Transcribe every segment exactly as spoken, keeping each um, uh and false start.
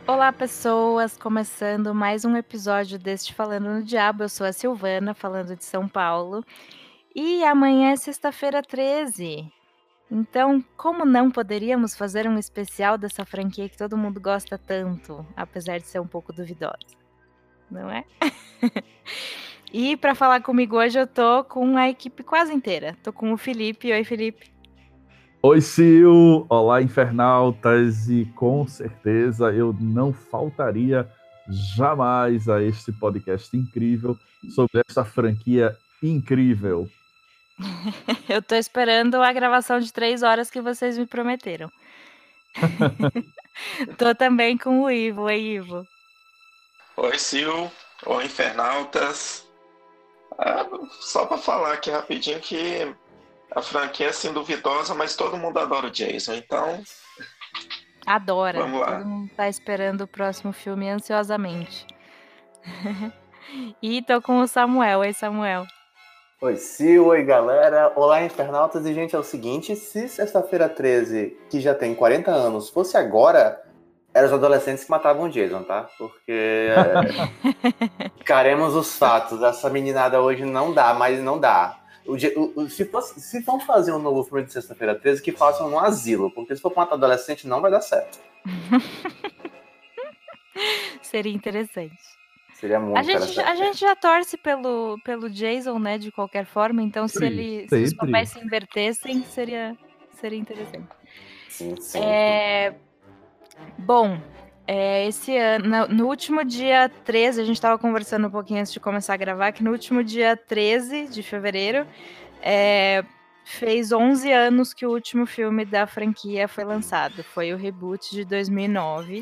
Olá, pessoas! Começando mais um episódio deste Falando no Diabo. Eu sou a Silvana, falando de São Paulo. E amanhã é sexta-feira treze. Então, como não poderíamos fazer um especial dessa franquia que todo mundo gosta tanto, apesar de ser um pouco duvidosa, não é? E para falar comigo hoje eu tô com a equipe quase inteira. Tô com o Felipe. Oi, Felipe. Oi, Sil! Olá, infernautas! E com certeza eu não faltaria jamais a este podcast incrível sobre esta franquia incrível. Eu tô esperando a gravação de três horas que vocês me prometeram. Tô também com o Ivo. Oi, Ivo. Oi, Sil. Oi, infernautas. Ah, só para falar aqui rapidinho que a franquia é assim duvidosa, mas todo mundo adora o Jason, então Adora. vamos lá. Todo mundo tá esperando o próximo filme ansiosamente. E tô com o Samuel. Oi, Samuel. Oi, Sil, oi, galera. Olá, infernautas. E, gente, é o seguinte, se sexta-feira treze, que já tem quarenta anos, fosse agora, eram os adolescentes que matavam o Jason, tá? Porque ficaremos os fatos. Essa meninada hoje não dá, mas não dá. O, o, o, se, fosse, se vão fazer um novo filme de sexta-feira treze, que façam no asilo, porque se for pra matar adolescente, não vai dar certo. Seria interessante. Seria muito a gente, a gente já torce pelo, pelo Jason, né, de qualquer forma, então se, ele, se os papéis se invertessem, seria, seria interessante. Sim, sim. É, bom, é, esse ano, no, no último dia treze, a gente estava conversando um pouquinho antes de começar a gravar, que no último dia treze de fevereiro, é, fez onze anos que o último filme da franquia foi lançado. Foi o reboot de dois mil e nove.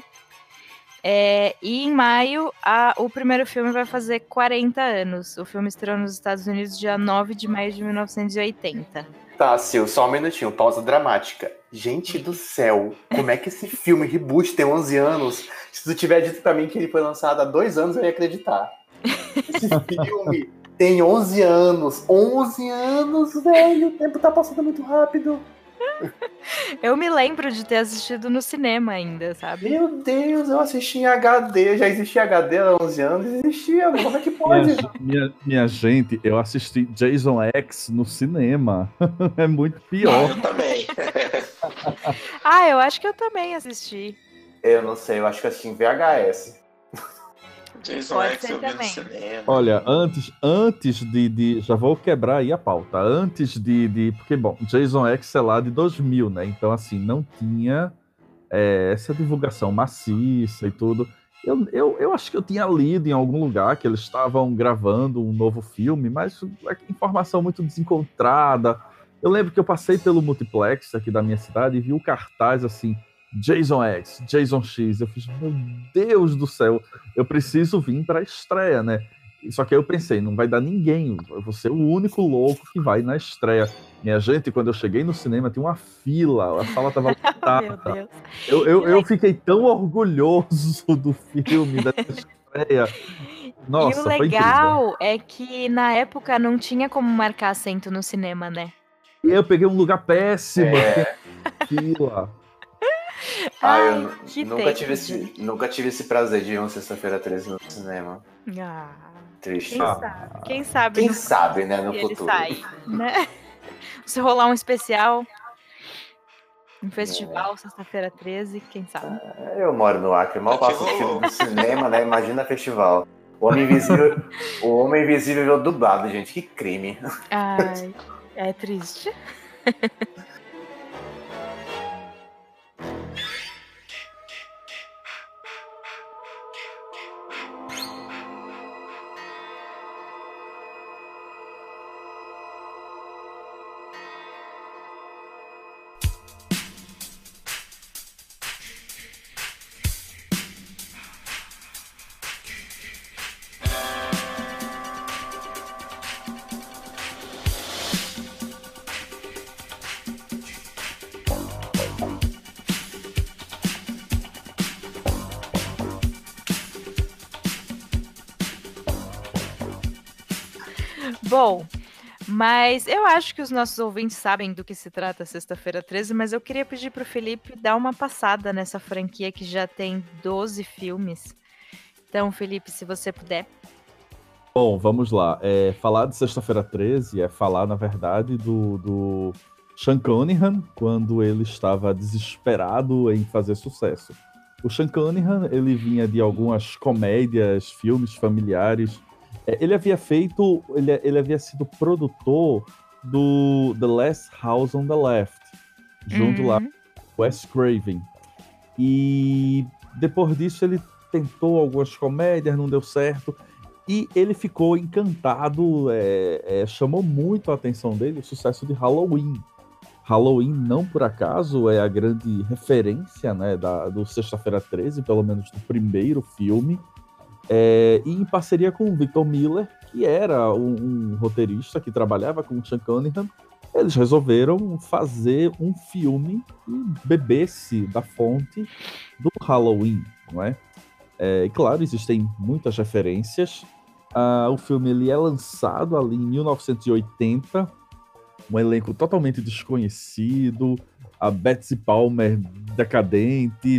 É, e em maio, a, o primeiro filme vai fazer quarenta anos. O filme estreou nos Estados Unidos dia nove de maio de mil novecentos e oitenta. Tá, Sil, só um minutinho, pausa dramática. Gente do céu, como é que esse filme reboot tem onze anos? Se tu tiver dito pra mim que ele foi lançado há dois anos, eu ia acreditar. Esse filme tem onze anos. onze anos, velho. O tempo tá passando muito rápido. Eu me lembro de ter assistido no cinema ainda, sabe? Meu Deus, eu assisti em H D. Já existia H D há onze anos. Existia, como é que pode? Minha, minha, minha gente, eu assisti Jason X no cinema. É muito pior. Ah, eu também. Ah, eu acho que eu também assisti. Eu não sei, eu acho que eu assisti em V H S. Jason Pode X ser eu vi no também. cinema. Olha, antes, antes de, de... Já vou quebrar aí a pauta. Antes de... de porque, bom, Jason X é lá de dois mil, né? Então, assim, não tinha é, essa divulgação maciça e tudo. Eu, eu, eu acho que eu tinha lido em algum lugar que eles estavam gravando um novo filme, mas informação muito desencontrada. Eu lembro que eu passei pelo multiplex aqui da minha cidade e vi o cartaz, assim, Jason X, Jason X. Eu fiz, meu Deus do céu, eu preciso vir para a estreia, né? Só que aí eu pensei, não vai dar ninguém, eu vou ser o único louco que vai na estreia. Minha gente, quando eu cheguei no cinema, tinha uma fila, a sala tava lotada. Meu Deus. Eu, eu, eu fiquei tão orgulhoso do filme, da estreia. Nossa, e o foi legal é que na época não tinha como marcar assento no cinema, né? E eu peguei um lugar péssimo, É. fila. Ah, eu Ai, nu- que nunca, tempo, tive esse, gente. nunca tive esse prazer de ir uma sexta-feira treze no cinema. Ah, Triste. quem Ah. sabe? Quem sabe Quem no sabe, né, no futuro ele futuro. sai, né? Se rolar um especial, um festival, sexta-feira treze, quem sabe? Eu moro no Acre, mal passo o filme do cinema, né? Imagina festival. O Homem Invisível, o Homem Invisível dublado, gente, que crime. Ai, é triste. Bom, Mas eu acho que os nossos ouvintes sabem do que se trata Sexta-feira treze, mas eu queria pedir pro Felipe dar uma passada nessa franquia que já tem doze filmes. Então, Felipe, se você puder. Bom, vamos lá. É, falar de Sexta-feira treze é falar, na verdade, do, do Sean Cunningham, quando ele estava desesperado em fazer sucesso. O Sean Cunningham, ele vinha de algumas comédias, filmes familiares. É, ele havia feito, ele, ele havia sido produtor do The Last House on the Left, junto Uhum. lá com Wes Craven. E depois disso ele tentou algumas comédias, não deu certo. E ele ficou encantado, é, é, chamou muito a atenção dele o sucesso de Halloween. Halloween, não por acaso, é a grande referência, né, da, do Sexta-feira treze, pelo menos do primeiro filme. É, e em parceria com o Victor Miller, que era um, um roteirista que trabalhava com o Sean Cunningham, eles resolveram fazer um filme que bebesse da fonte do Halloween, não é? É, e claro, existem muitas referências. Ah, o filme ele é lançado ali em mil novecentos e oitenta, um elenco totalmente desconhecido, a Betsy Palmer decadente,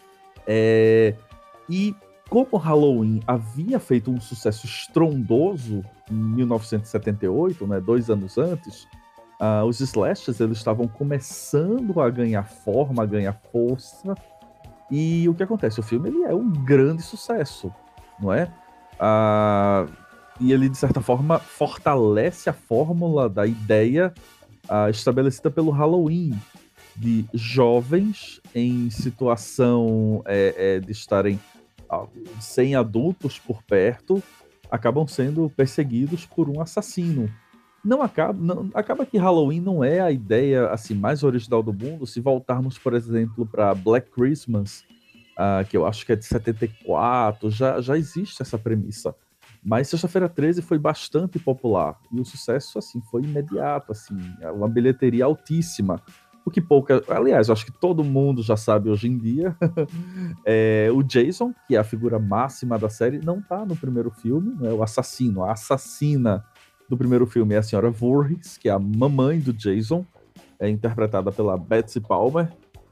é, e como Halloween havia feito um sucesso estrondoso em mil novecentos e setenta e oito, né, dois anos antes, ah, os slashers eles estavam começando a ganhar forma, a ganhar força. E o que acontece? O filme ele é um grande sucesso, não é? Ah, e ele, de certa forma, fortalece a fórmula da ideia ah, estabelecida pelo Halloween, de jovens em situação é, é, de estarem ah, sem adultos por perto, acabam sendo perseguidos por um assassino. Não acaba, não, acaba que Halloween não é a ideia assim mais original do mundo. Se voltarmos, por exemplo, para Black Christmas, uh, que eu acho que é de setenta e quatro, já, já existe essa premissa. Mas Sexta-feira treze foi bastante popular e o sucesso assim foi imediato, assim, uma bilheteria altíssima. O que pouca, aliás, eu acho que todo mundo já sabe hoje em dia. É, o Jason, que é a figura máxima da série, não tá no primeiro filme, né? O assassino, a assassina do primeiro filme é a senhora Voorhees, que é a mamãe do Jason, é interpretada pela Betsy Palmer.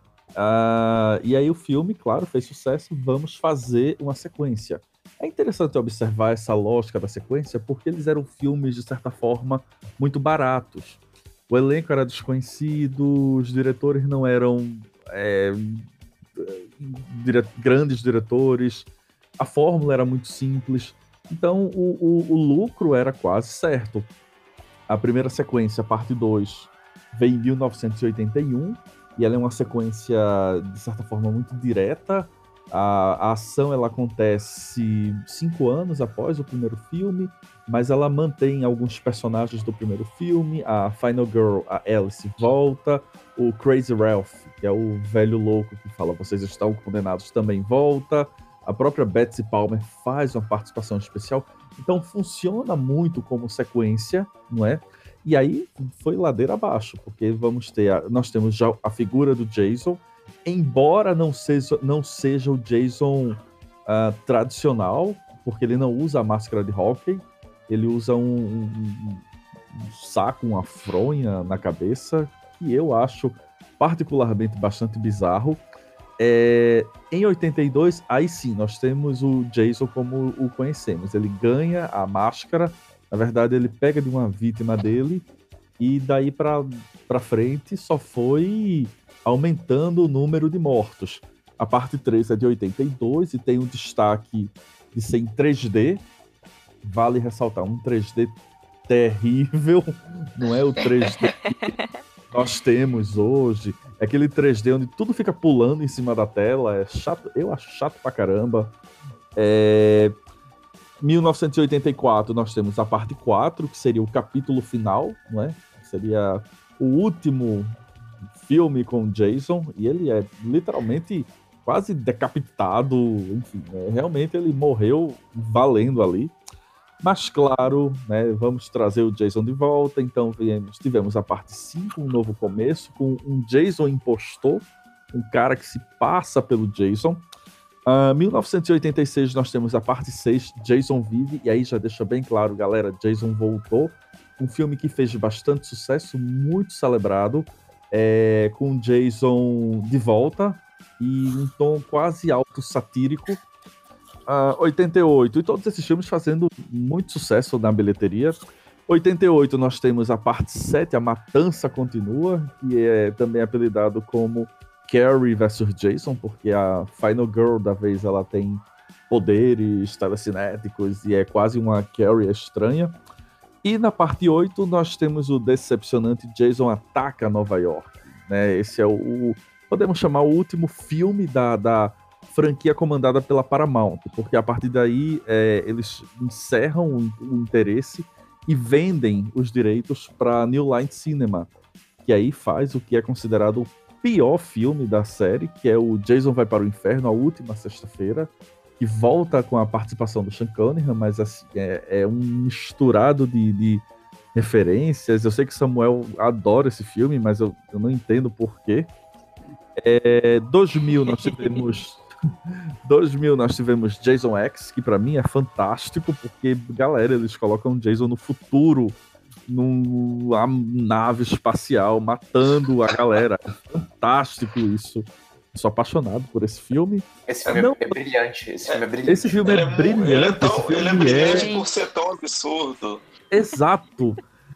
Uh, e aí o filme, claro, fez sucesso, vamos fazer uma sequência. É interessante observar essa lógica da sequência, porque eles eram filmes, de certa forma, muito baratos. O elenco era desconhecido, os diretores não eram é, dire- grandes diretores, a fórmula era muito simples. Então, o, o, o lucro era quase certo. A primeira sequência, parte dois, veio em mil novecentos e oitenta e um, e ela é uma sequência, de certa forma, muito direta. A, a ação ela acontece cinco anos após o primeiro filme, mas ela mantém alguns personagens do primeiro filme. A Final Girl, a Alice, volta. O Crazy Ralph, que é o velho louco que fala vocês estão condenados, também volta. A própria Betsy Palmer faz uma participação especial. Então funciona muito como sequência, não é? E aí foi ladeira abaixo, porque vamos ter a, nós temos já a figura do Jason, embora não seja, não seja o Jason uh, tradicional, porque ele não usa a máscara de hóquei, ele usa um, um, um saco, uma fronha na cabeça, que eu acho particularmente bastante bizarro. É, em oitenta e dois, aí sim, nós temos o Jason como o conhecemos. Ele ganha a máscara, na verdade ele pega de uma vítima dele, e daí para frente só foi aumentando o número de mortos. A parte três é de oitenta e dois e tem um destaque de ser em três D. Vale ressaltar, um três D terrível, não é o três D que nós temos hoje. É aquele três D onde tudo fica pulando em cima da tela, é chato, eu acho chato pra caramba. É... mil novecentos e oitenta e quatro nós temos a parte quatro, que seria o capítulo final, não é? Seria o último filme com Jason, e ele é literalmente quase decapitado, enfim, é, realmente ele morreu valendo ali. Mas claro, né, vamos trazer o Jason de volta, então viemos, tivemos a parte cinco, um novo começo, com um Jason impostor, um cara que se passa pelo Jason. Uh, mil novecentos e oitenta e seis nós temos a parte seis, Jason vive, e aí já deixa bem claro, galera, Jason voltou, um filme que fez bastante sucesso, muito celebrado, é, com Jason de volta e um tom quase auto-satírico. Uh, oitenta e oito, e todos esses filmes fazendo muito sucesso na bilheteria. oitenta e oito nós temos a parte sete, A Matança Continua, que é também apelidado como Carrie versus Jason, porque a Final Girl da vez ela tem poderes telecinéticos e é quase uma Carrie estranha. E na parte oito nós temos o decepcionante Jason Ataca Nova York, né? Esse é o, o podemos chamar o último filme da, da franquia comandada pela Paramount, porque a partir daí é, eles encerram o, o interesse e vendem os direitos para New Line Cinema, que aí faz o que é considerado o pior filme da série, que é o Jason Vai para o Inferno, a última sexta-feira, que volta com a participação do Sean Cunningham, mas assim, é, é um misturado de, de referências. Eu sei que Samuel adora esse filme, mas eu, eu não entendo por quê. É, dois mil nós tivemos dois mil nós tivemos Jason X, que pra mim é fantástico, porque, galera, eles colocam Jason no futuro, numa nave espacial, matando a galera. É fantástico isso. Sou apaixonado por esse filme. Esse filme Não, é brilhante. Esse filme é brilhante. Esse filme é, Ele é, brilhante. ele é, tão, esse filme ele é brilhante é... por ser tão absurdo. Exato.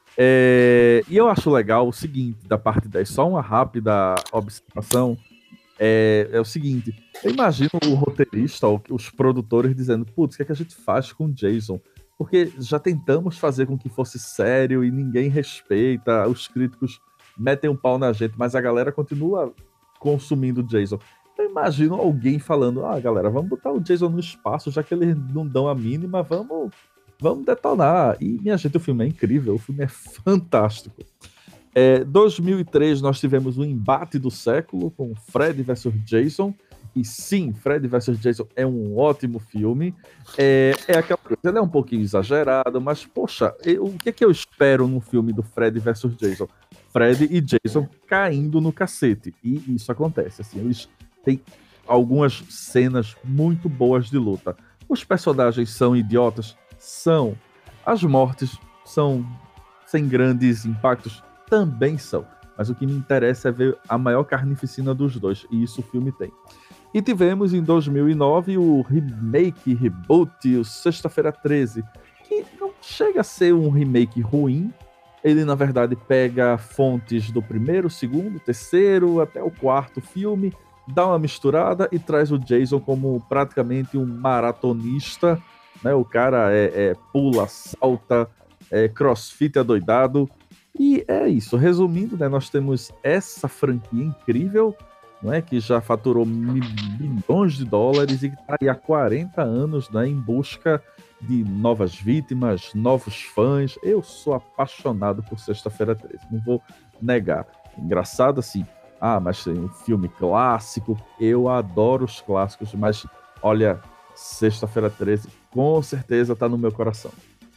É... E eu acho legal o seguinte, da parte dez, só uma rápida observação. É, é o seguinte, eu imagino o roteirista, os produtores dizendo, putz, o que é que a gente faz com o Jason? Porque já tentamos fazer com que fosse sério e ninguém respeita, os críticos metem um pau na gente, mas a galera continua consumindo o Jason. Eu imagino alguém falando, ah, galera, vamos botar o Jason no espaço, já que eles não dão a mínima, vamos, vamos detonar. E, minha gente, o filme é incrível, o filme é fantástico. É, dois mil e três nós tivemos o embate do século com Freddy versus Jason, e sim, Freddy versus Jason é um ótimo filme. É, é aquela coisa, ele é um pouquinho exagerado, mas poxa, eu, o que é que eu espero num filme do Freddy versus Jason? Freddy e Jason caindo no cacete, e isso acontece, assim, eles têm algumas cenas muito boas de luta. Os personagens são idiotas? São. As mortes são sem grandes impactos? Também são, mas o que me interessa é ver a maior carnificina dos dois, e isso o filme tem. E tivemos em dois mil e nove o remake, reboot, o Sexta-feira treze, que não chega a ser um remake ruim, ele na verdade pega fontes do primeiro, segundo, terceiro, até o quarto filme, dá uma misturada e traz o Jason como praticamente um maratonista, né? O cara é, é, pula, salta, é crossfit adoidado. E é isso, resumindo, né, nós temos essa franquia incrível, não é, que já faturou milhões de dólares e que está aí há quarenta anos, né, em busca de novas vítimas, novos fãs. Eu sou apaixonado por Sexta-feira treze, não vou negar. Engraçado assim, ah, mas tem um filme clássico, eu adoro os clássicos, mas olha, Sexta-feira treze com certeza está no meu coração.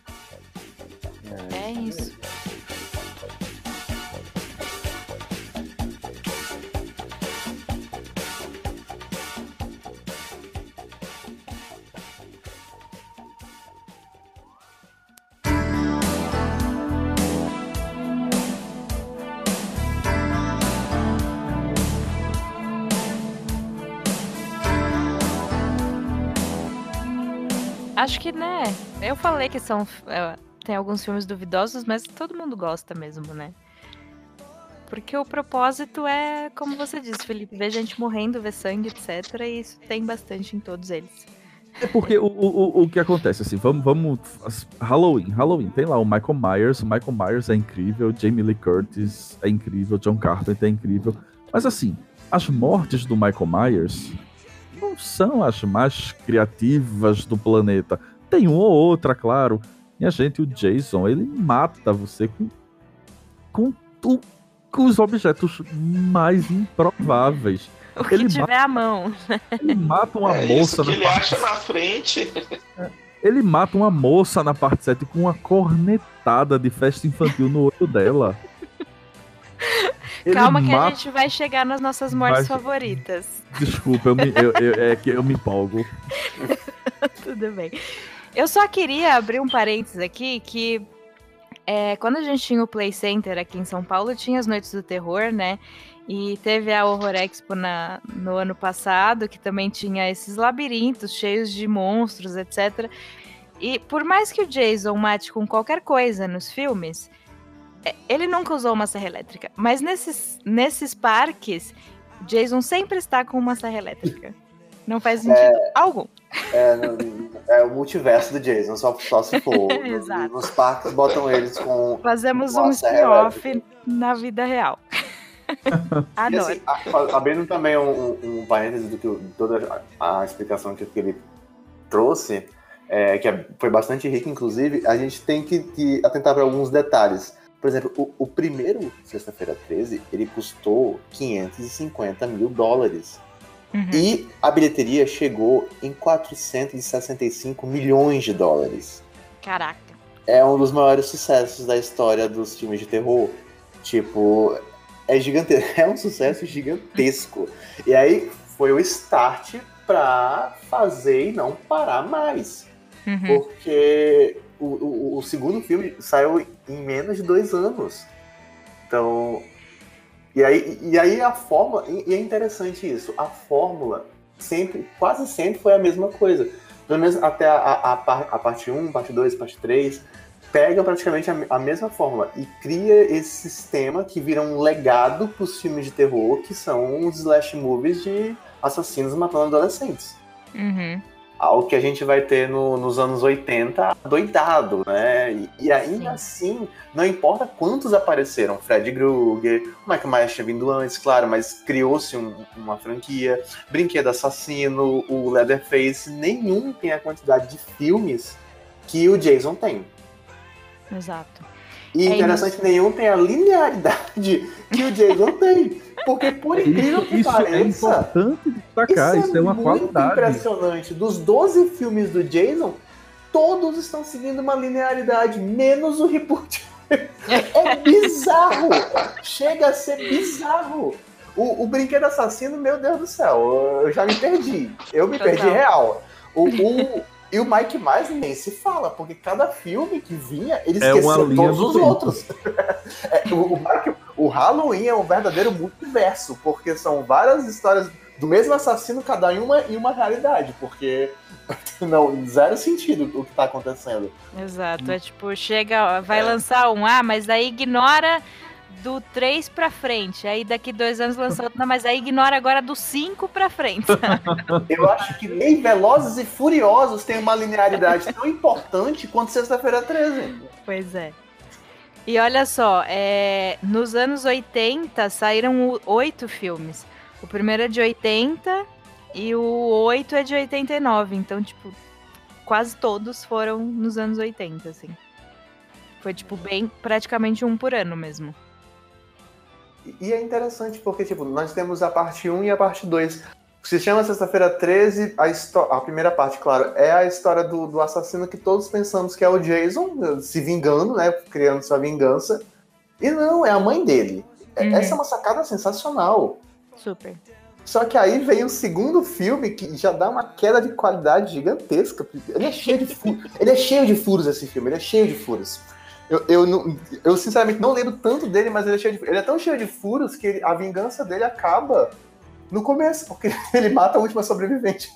É isso. Acho que, né, eu falei que são, é, tem alguns filmes duvidosos, mas todo mundo gosta mesmo, né? Porque o propósito é, como você disse, Felipe, ver gente morrendo, ver sangue, etcétera. E isso tem bastante em todos eles. É porque o, o, o que acontece, assim, vamos, vamos... Halloween, Halloween, tem lá o Michael Myers, o Michael Myers é incrível, Jamie Lee Curtis é incrível, John Carpenter é incrível, mas assim, as mortes do Michael Myers não são as mais criativas do planeta. Tem uma ou outra, claro. Minha gente, o Jason, ele mata você com, com, tu, com os objetos mais improváveis. O que ele tiver mata, à mão. Ele mata uma é moça... Isso que na ele parte... acha na frente. Ele mata uma moça na parte sete com uma cornetada de festa infantil no olho dela. Ele Calma que mata... a gente vai chegar nas nossas mortes Mas... favoritas. Desculpa, eu me, eu, eu, é que eu me empolgo. Tudo bem. Eu só queria abrir um parênteses aqui que é, quando a gente tinha o Play Center aqui em São Paulo, tinha as Noites do Terror, né? E teve a Horror Expo na, no ano passado, que também tinha esses labirintos cheios de monstros, etcétera. E por mais que o Jason mate com qualquer coisa nos filmes, ele nunca usou uma serra elétrica. Mas nesses, nesses parques, Jason sempre está com uma serra elétrica. Não faz sentido é, algum. É, no, é o multiverso do Jason, só, só se for. Exato. Nos parques botam eles com. Fazemos com um spin-off na vida real. Adoro. E assim, abrindo também um, um, um parêntese do que toda a, a explicação que o Felipe trouxe, é, que foi bastante rica, inclusive, a gente tem que, que atentar para alguns detalhes. Por exemplo, o, o primeiro Sexta-feira treze, ele custou quinhentos e cinquenta mil dólares. Uhum. E a bilheteria chegou em quatrocentos e sessenta e cinco milhões de dólares. Caraca. É um dos maiores sucessos da história dos filmes de terror. Tipo, é gigantesco, é um sucesso gigantesco. E aí foi o start pra fazer e não parar mais. Uhum. Porque o, o, o segundo filme saiu em menos de dois anos. Então... E aí, e aí a fórmula, e é interessante isso, a fórmula sempre, quase sempre foi a mesma coisa. Pelo menos até a, a, a parte um, parte dois, parte três, pega praticamente a, a mesma fórmula e cria esse sistema que vira um legado para os filmes de terror, que são os slash movies de assassinos matando adolescentes. Uhum. Algo que a gente vai ter no, nos anos oitenta, doidado, né? E, e ainda Sim. assim, não importa quantos apareceram, Fred Krueger, o Michael Myers tinha vindo antes, claro, mas criou-se um, uma franquia, Brinquedo Assassino, o Leatherface, nenhum tem a quantidade de filmes que o Jason tem. Exato. E é interessante que nenhum tem a linearidade que o Jason tem. Porque, por incrível que isso pareça... é importante destacar, isso, isso é, é uma qualidade. Impressionante. Dos doze filmes do Jason, todos estão seguindo uma linearidade, menos o reboot. É bizarro! Chega a ser bizarro! O, o Brinquedo Assassino, meu Deus do céu, eu já me perdi. Eu me Total. perdi real. O... o E o Mike Myers nem se fala, porque cada filme que vinha, ele é esqueceu todos os tempo. outros. é, o, o, Mike, o Halloween é um verdadeiro multiverso, porque são várias histórias do mesmo assassino, cada uma em uma realidade, porque não, zero sentido o que tá acontecendo. Exato, é tipo, chega, vai é. lançar um, ah, mas daí ignora do três pra frente, aí daqui dois anos lança outra, mas aí ignora agora do cinco pra frente. Eu acho que nem Velozes e Furiosos tem uma linearidade tão importante quanto Sexta-feira treze. Pois é. E olha só, é, nos anos oitenta saíram oito filmes. O primeiro é de oitenta e o oito é de oitenta e nove, então, tipo, quase todos foram nos anos oitenta, assim. Foi, tipo, bem, praticamente um por ano mesmo. E é interessante porque, tipo, nós temos a parte um e a parte dois. Se chama Sexta-feira treze, a, histó- a primeira parte, claro, é a história do, do assassino que todos pensamos que é o Jason, se vingando, né, criando sua vingança. E não, é a mãe dele. Uhum. Essa é uma sacada sensacional. Super. Só que aí vem o segundo filme que já dá uma queda de qualidade gigantesca. Ele é cheio de furos, ele é cheio de furos esse filme, ele é cheio de furos. Eu, eu, não, eu, sinceramente, não lembro tanto dele, mas ele é, cheio de, ele é tão cheio de furos que ele, a vingança dele acaba no começo, porque ele mata a última sobrevivente.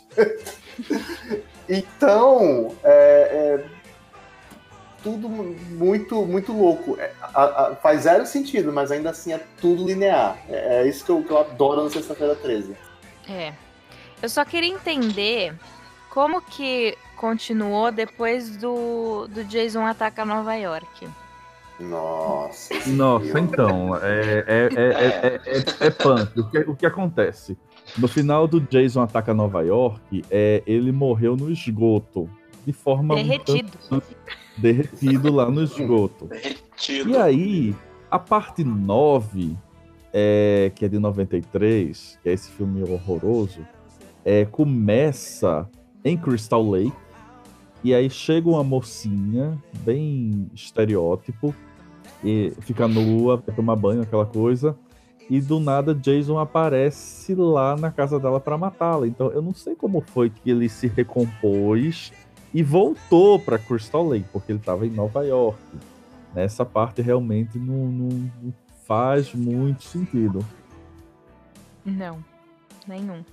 Então, é, é tudo muito, muito louco. É, a, a, faz zero sentido, mas ainda assim é tudo linear. É, é isso que eu, que eu adoro no Sexta-feira treze. É. Eu só queria entender como que continuou depois do, do Jason Ataca Nova York. Nossa. Nossa, então, é, é, é, é, é, é punk. O que, o que acontece? No final do Jason Ataca Nova York, é, ele morreu no esgoto. De forma... Derretido. Um tanto, derretido lá no esgoto. Derretido. E aí, a parte nove, é, que é de noventa e três, que é esse filme horroroso, é, começa em Crystal Lake. E aí chega uma mocinha, bem estereótipo, e fica nua, quer tomar banho, aquela coisa, e do nada Jason aparece lá na casa dela para matá-la. Então eu não sei como foi que ele se recompôs e voltou para Crystal Lake, porque ele estava em Nova York. Nessa parte realmente não, não faz muito sentido. Não, nenhum.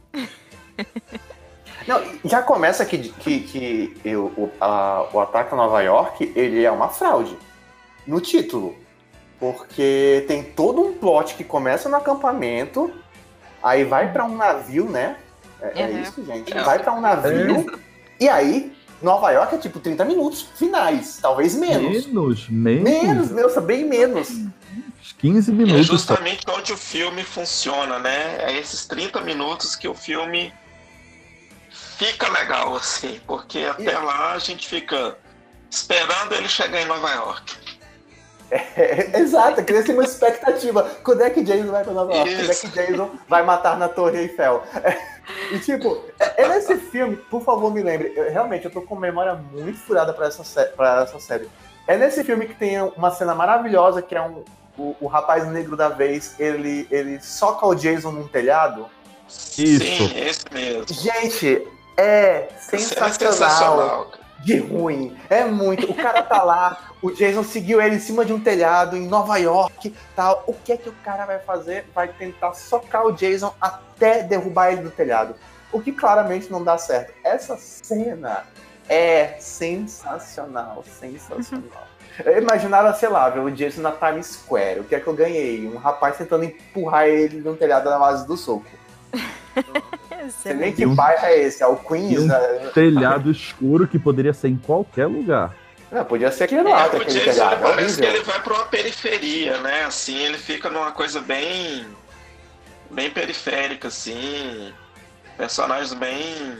Não, já começa que, que, que eu, o, a, o ataque a Nova York, ele é uma fraude no título. Porque tem todo um plot que começa no acampamento, aí vai pra um navio, né? É, é Uhum. isso, gente. Vai pra um navio, e aí Nova York é tipo trinta minutos finais, talvez menos. Menos, menos. Menos, meu, bem menos. quinze É minutos. só. justamente onde o filme funciona, né? É esses trinta minutos que o filme fica legal, assim, porque até lá a gente fica esperando ele chegar em Nova York. É, exato, cria-se uma expectativa. Quando é que Jason vai pra Nova York? Quando é Isso. que Jason vai matar na Torre Eiffel? É, e tipo, é, é nesse filme, por favor, me lembre. Eu, realmente, eu tô com memória muito furada pra essa, sé- pra essa série. É nesse filme que tem uma cena maravilhosa, que é um, o, o rapaz negro da vez, ele, ele soca o Jason num telhado. Isso. Sim, esse mesmo. Gente, é Essa cena é sensacional. sensacional, cara. De ruim. É muito. O cara tá lá, o Jason seguiu ele em cima de um telhado em Nova York, tal. O que é que o cara vai fazer? Vai tentar socar o Jason até derrubar ele do telhado. O que claramente não dá certo. Essa cena é sensacional, sensacional. Eu imaginava, sei lá, ver o Jason na Times Square. O que é que eu ganhei? Um rapaz tentando empurrar ele de um telhado na base do soco. Você nem que E um- bairro é esse? É o E Queens? um né? telhado escuro que poderia ser em qualquer lugar. Não, podia ser aquele lá, É, o aquele Jason, ele telhado. É parece que horrível. ele vai pra uma periferia, né? Assim, ele fica numa coisa bem... bem periférica, assim. Personagens bem...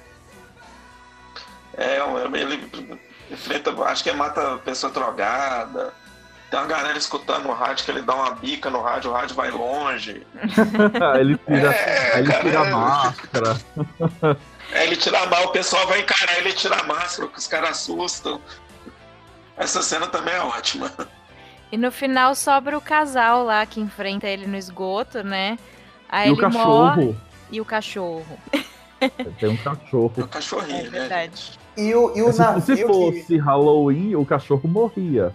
É, ele enfrenta... acho que ele mata pessoa drogada. Tem uma galera escutando no rádio que ele dá uma bica no rádio, o rádio vai longe. Aí ele tira, É, aí ele cara, tira a é. máscara. Aí ele tira a máscara, o pessoal vai encarar ele tira a máscara, que os caras assustam. Essa cena também é ótima. E no final sobra o casal lá que enfrenta ele no esgoto, né? Aí E o ele morre. cachorro. E o cachorro. Tem um É o cachorro. cachorrinho, É né? verdade. gente? E o, e o Se, se navio que, fosse Halloween, o cachorro morria.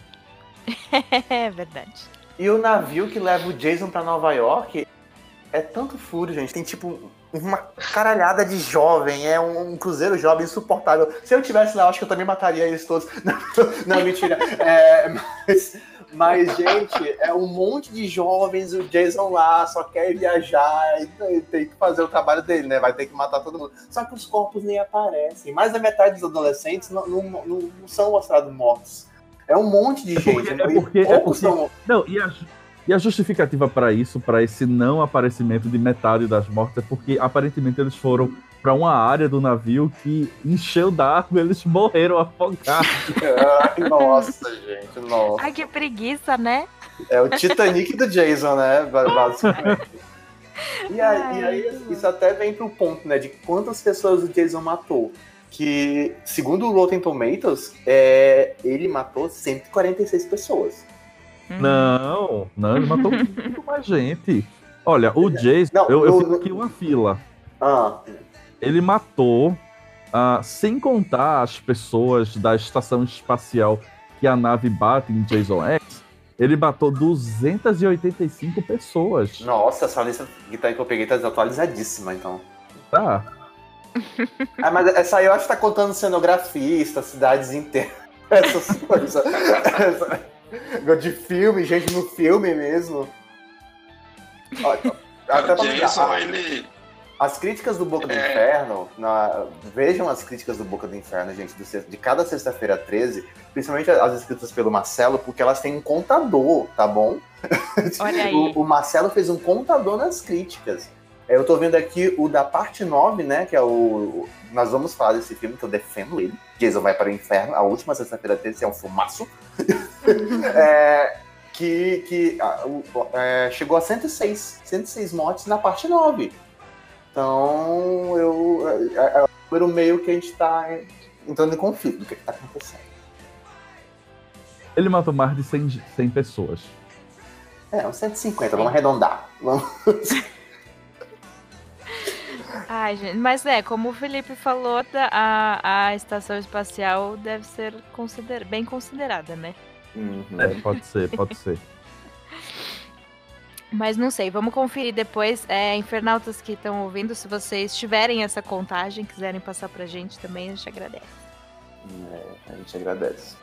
É verdade. e o navio que leva o Jason pra Nova York é tanto furo, gente. Tem tipo uma caralhada de jovem, é um, um cruzeiro jovem insuportável. Se eu tivesse lá, eu acho que eu também mataria eles todos. Não, não, mentira. É, mas, mas, gente, é um monte de jovens, o Jason lá só quer viajar e tem que fazer o trabalho dele, né? Vai ter que matar todo mundo. Só que os corpos nem aparecem. Mais da metade dos adolescentes não, não, não, não são mostrados mortos. É um monte de É porque- gente. é e porque- é poucos porque- são. Não, e a, ju- e a justificativa para isso, para esse não aparecimento de metade das mortes, é porque aparentemente eles foram para uma área do navio que encheu d'água, eles morreram afogados. Ai, nossa, gente, nossa. Ai, que preguiça, né? É o Titanic do Jason, né? Basicamente. E aí, e aí, isso até vem pro ponto, né? De quantas pessoas o Jason matou. Que, segundo o Rotten Tomatoes, é, ele matou cento e quarenta e seis pessoas. Hum. Não, não, ele matou muito mais gente. Olha, o Jason, Não, eu, eu no- fiz aqui uma fila. Ah, Ele matou, ah, sem contar as pessoas da estação espacial que a nave bate em Jason X, ele matou duzentas e oitenta e cinco pessoas. nossa, essa lista que tá- que eu peguei tá desatualizadíssima, então. Tá? Ah, mas essa aí eu acho que tá contando cenografista, cidades inteiras, essas coisas. Essa- de filme, gente no filme mesmo. Ó, até O pra Jason, lembrar, ele... as críticas do Boca do É. Inferno, na- vejam as críticas do Boca do Inferno, gente, do se- de cada sexta-feira treze, principalmente as escritas pelo Marcelo, porque elas têm um contador, tá bom? Olha aí. O, o Marcelo fez um contador nas críticas. É, eu tô vendo aqui o da parte nove, né, que é o... o- nós vamos falar desse filme, que eu defendo ele. Jason vai para o Inferno, a última sexta-feira treze, é um filmaço. É, que que ah, o- é, chegou a cento e seis, cento e seis mortes na parte nove. Então, eu, é, é, é um número meio que a gente tá entrando em conflito do que, que tá acontecendo. Ele matou mais de cem, cem pessoas. É, uns cento e cinquenta, vamos arredondar. Vamos... Ai, gente, mas é, como o Felipe falou, da- a, a estação espacial deve ser consider- bem considerada, né? Uhum. É, pode ser, pode ser. Mas não sei, vamos conferir depois. É, infernautas que estão ouvindo, se vocês tiverem essa contagem, quiserem passar pra gente também, a gente agradece. É, a gente agradece.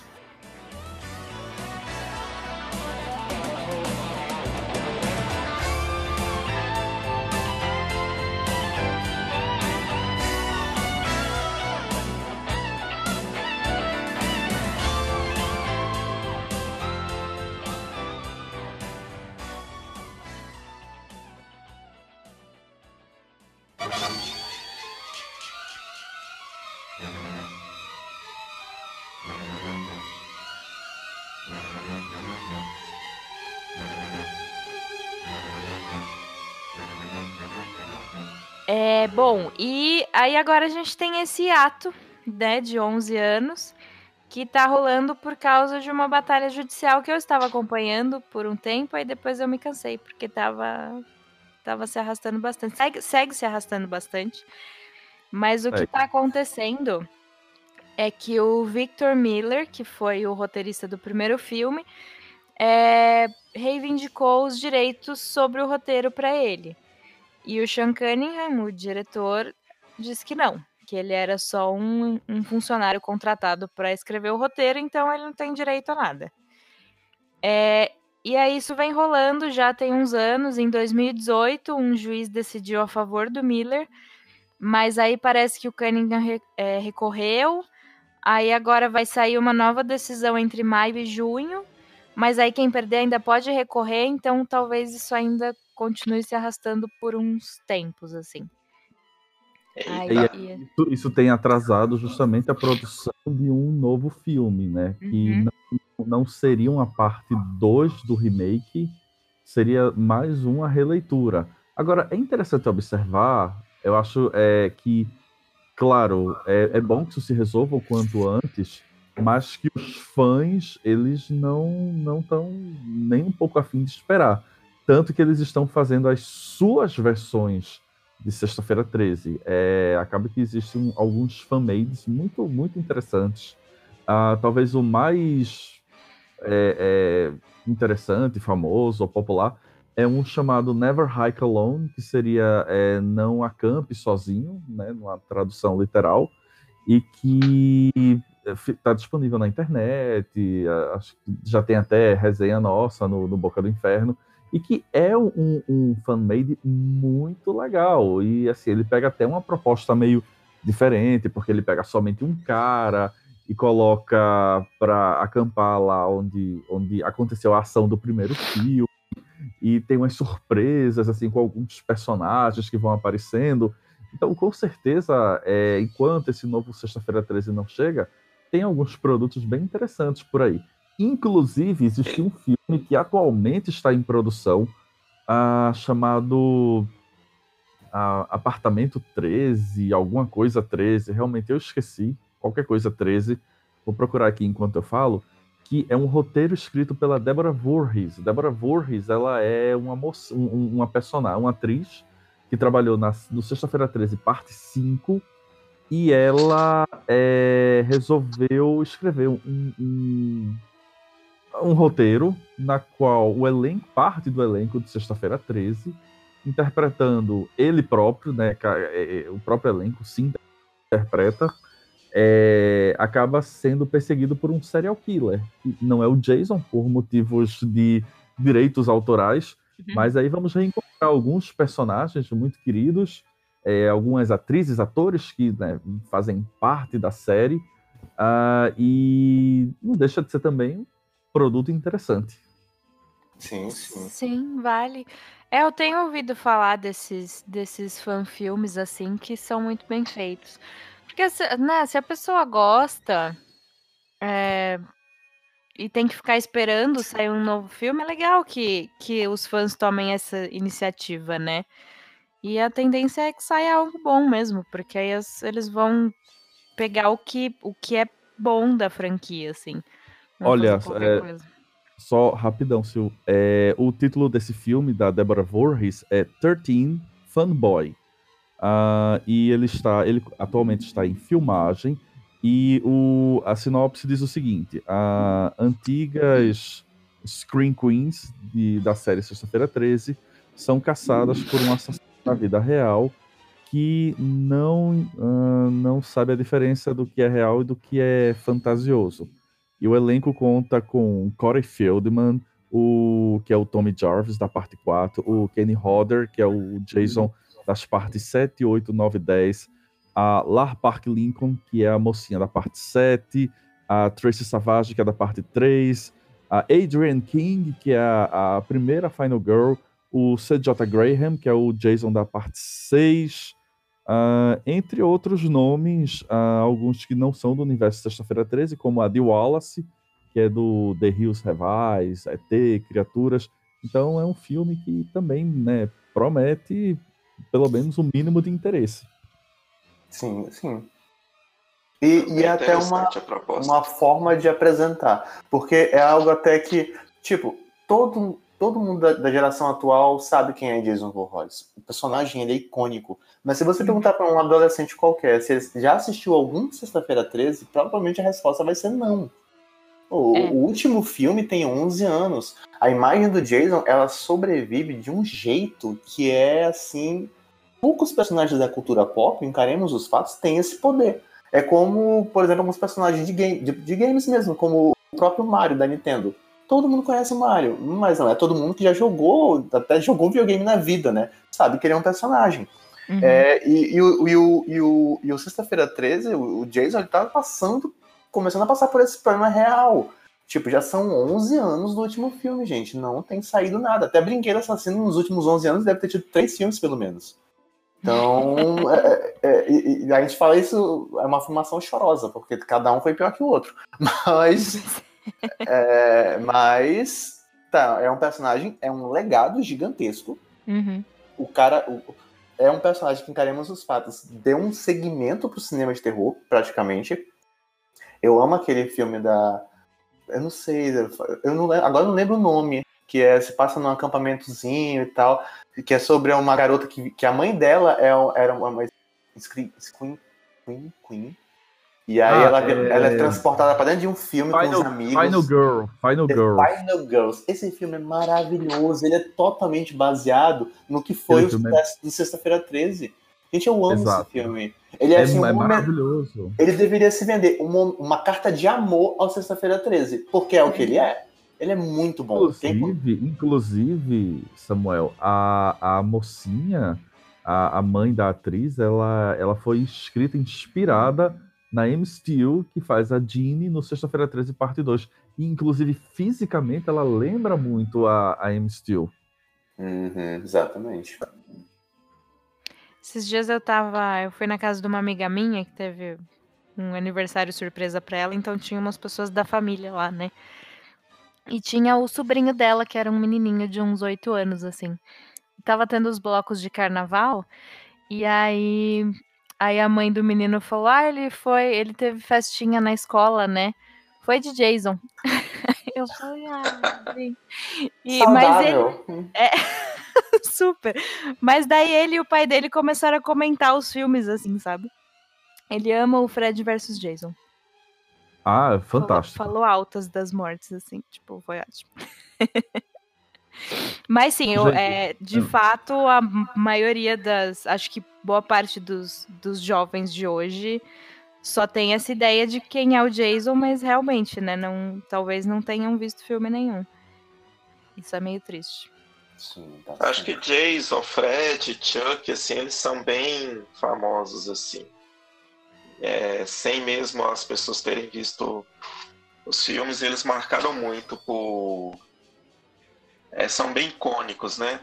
É, bom, e aí agora a gente tem esse ato, né, de onze anos, que tá rolando por causa de uma batalha judicial que eu estava acompanhando por um tempo, aí depois eu me cansei, porque tava, tava se arrastando bastante. Segue, segue se arrastando bastante. Mas o que Segue. tá acontecendo é que o Victor Miller, que foi o roteirista do primeiro filme, é, reivindicou os direitos sobre o roteiro para ele. E o Sean Cunningham, o diretor, disse que não, que ele era só um, um funcionário contratado para escrever o roteiro, então ele não tem direito a nada. É, e aí isso vem rolando já tem uns anos. Em dois mil e dezoito, um juiz decidiu a favor do Miller, mas aí parece que o Cunningham re, é, recorreu. Aí agora vai sair uma nova decisão entre maio e junho, mas aí quem perder ainda pode recorrer, então talvez isso ainda continue se arrastando por uns tempos, assim. Aí, E Eita. e- isso, isso tem atrasado justamente a produção de um novo filme, né? Que Uhum. não, não seria uma parte dois do remake, seria mais uma releitura. Agora, é interessante observar, eu acho é, que, claro, é, é bom que isso se resolva o quanto antes, mas que os fãs, eles não não estão nem um pouco afim de esperar. Tanto que eles estão fazendo as suas versões de Sexta-feira treze. É, acaba que existem alguns fanmades muito, muito interessantes. Ah, talvez o mais é, é, interessante, famoso ou popular é um chamado Never Hike Alone, que seria é, Não Acampe Sozinho, né, numa tradução literal, e que está disponível na internet, acho que já tem até resenha nossa no, no Boca do Inferno, e que é um, um fan-made muito legal. E assim, ele pega até uma proposta meio diferente, porque ele pega somente um cara e coloca para acampar lá onde, onde aconteceu a ação do primeiro filme, e tem umas surpresas assim com alguns personagens que vão aparecendo. Então, com certeza, é, enquanto esse novo Sexta-feira treze não chega, tem alguns produtos bem interessantes por aí. Inclusive, existe um filme que atualmente está em produção, ah, chamado ah, Apartamento treze, alguma coisa treze, realmente eu esqueci, qualquer coisa treze, vou procurar aqui enquanto eu falo, que é um roteiro escrito pela Deborah Voorhees. Deborah Voorhees, ela é uma, moça, um, uma personagem, uma atriz que trabalhou na, no Sexta-feira treze, parte cinco, e ela é, resolveu escrever um, um, um roteiro na qual o elenco, parte do elenco de Sexta-feira treze, interpretando ele próprio, né, o próprio elenco se interpreta, é, acaba sendo perseguido por um serial killer. E não é o Jason, por motivos de direitos autorais, Uhum. mas aí vamos reencontrar alguns personagens muito queridos, é, algumas atrizes, atores que, né, fazem parte da série, uh, e não deixa de ser também um produto interessante. Sim, sim. Sim, vale. É, eu tenho ouvido falar desses, desses fanfilmes, assim, que são muito bem feitos. Porque, se- né, se a pessoa gosta, é, e tem que ficar esperando sair um novo filme, é legal que, que os fãs tomem essa iniciativa, né? E a tendência é que saia algo bom mesmo, porque aí as- eles vão pegar o que, o que é bom da franquia, assim. Não Olha, fazer qualquer é, coisa. só rapidão, Sil. É, o título desse filme, da Deborah Voorhees, é treze Fanboy. Uh, e ele está, ele atualmente está em filmagem, E o, a sinopse diz o seguinte: a, antigas Scream Queens de, da série Sexta-feira treze são caçadas por um assassino na vida real que não, uh, não sabe a diferença do que é real e do que é fantasioso. E o elenco conta com Corey Feldman, o, que é o Tommy Jarvis, da parte quatro, o Kenny Hodder, que é o Jason das partes sete, oito, nove e dez, a Lar Park Lincoln, que é a mocinha da parte sete, a Tracy Savage, que é da parte três, a Adrienne King, que é a, a primeira Final Girl, o C J Graham, que é o Jason da parte seis, uh, entre outros nomes, uh, alguns que não são do universo Sexta-feira treze, como a Dee Wallace, que é do The Hills Have Eyes, E T, Criaturas. Então é um filme que também, né, promete pelo menos um mínimo de interesse. Sim, sim. E, e é até uma, uma forma de apresentar. Porque é algo até que, tipo, todo, todo mundo da, da geração atual sabe quem é Jason Voorhees. O personagem, ele é icônico. Mas se você perguntar para um adolescente qualquer se ele já assistiu algum Sexta-feira treze, provavelmente a resposta vai ser não. O, é. o último filme tem onze anos. A imagem do Jason, ela sobrevive de um jeito que é, assim... Poucos personagens da cultura pop, encaremos os fatos, têm esse poder. É como, por exemplo, alguns personagens de, game, de, de games mesmo, como o próprio Mario da Nintendo. Todo mundo conhece o Mario, mas não é todo mundo que já jogou, até jogou videogame na vida, né? Sabe que ele é um personagem. Uhum. É, e, e, o, e, o, e, o, e o Sexta-feira treze, o, o Jason, ele tá passando, começando a passar por esse problema real. Tipo, já são onze anos do último filme, gente. Não tem saído nada. Até Brinquedo Assassino nos últimos onze anos deve ter tido três filmes, pelo menos. Então, é, é, e, e a gente fala isso, é uma afirmação chorosa, porque cada um foi pior que o outro. Mas, é, mas tá, é um personagem, é um legado gigantesco. Uhum. O cara o, é um personagem que, encaremos os fatos, deu um segmento pro cinema de terror, praticamente. Eu amo aquele filme da... Eu não sei, eu não, agora eu não lembro o nome, que é, se passa num acampamentozinho e tal, que é sobre uma garota que, que a mãe dela é, era uma, uma Queen, Queen, Queen, e aí ah, ela, é... ela é transportada para dentro de um filme Final, com os amigos. Final Girl, Final The Girls. Final Girls. Esse filme é maravilhoso, ele é totalmente baseado no que foi Esse o sucesso é... de Sexta-feira treze. Gente, eu amo Exato. esse filme. Ele é, é, assim, um é momento... maravilhoso. Ele deveria se vender uma, uma carta de amor ao Sexta-feira treze, porque é o que ele é. Ele é muito bom. Inclusive, Tem... inclusive Samuel, a, a mocinha, a, a mãe da atriz, ela, ela foi escrita, inspirada na Amy Steele, que faz a Jeannie no Sexta-feira treze, parte dois. E, inclusive, fisicamente, ela lembra muito a, a Amy Steele. Uhum, exatamente. Esses dias eu tava... Eu fui na casa de uma amiga minha, que teve um aniversário surpresa pra ela, então tinha umas pessoas da família lá, né? E tinha o sobrinho dela, que era um menininho de uns oito anos, assim. Tava tendo os blocos de carnaval, e aí, aí a mãe do menino falou, ah, ele foi, ele teve festinha na escola, né? Foi de Jason. Eu falei, ah, gente. E, Saudável. Mas ele, é, super. Mas daí ele e o pai dele começaram a comentar os filmes, assim, sabe? Ele ama o Fred versus Jason. Ah, fantástico. Falou, falou altas das mortes, assim, tipo, foi ótimo. Mas sim, eu, é, de fato, a maioria das... Acho que boa parte dos, dos jovens de hoje só tem essa ideia de quem é o Jason, mas realmente, né, não, talvez não tenham visto filme nenhum. Isso é meio triste. Sim, tá Acho que Jason, Fred, Chuck, assim, eles são bem famosos, assim. É, sem mesmo as pessoas terem visto os filmes, eles marcaram muito por... É, são bem icônicos, né?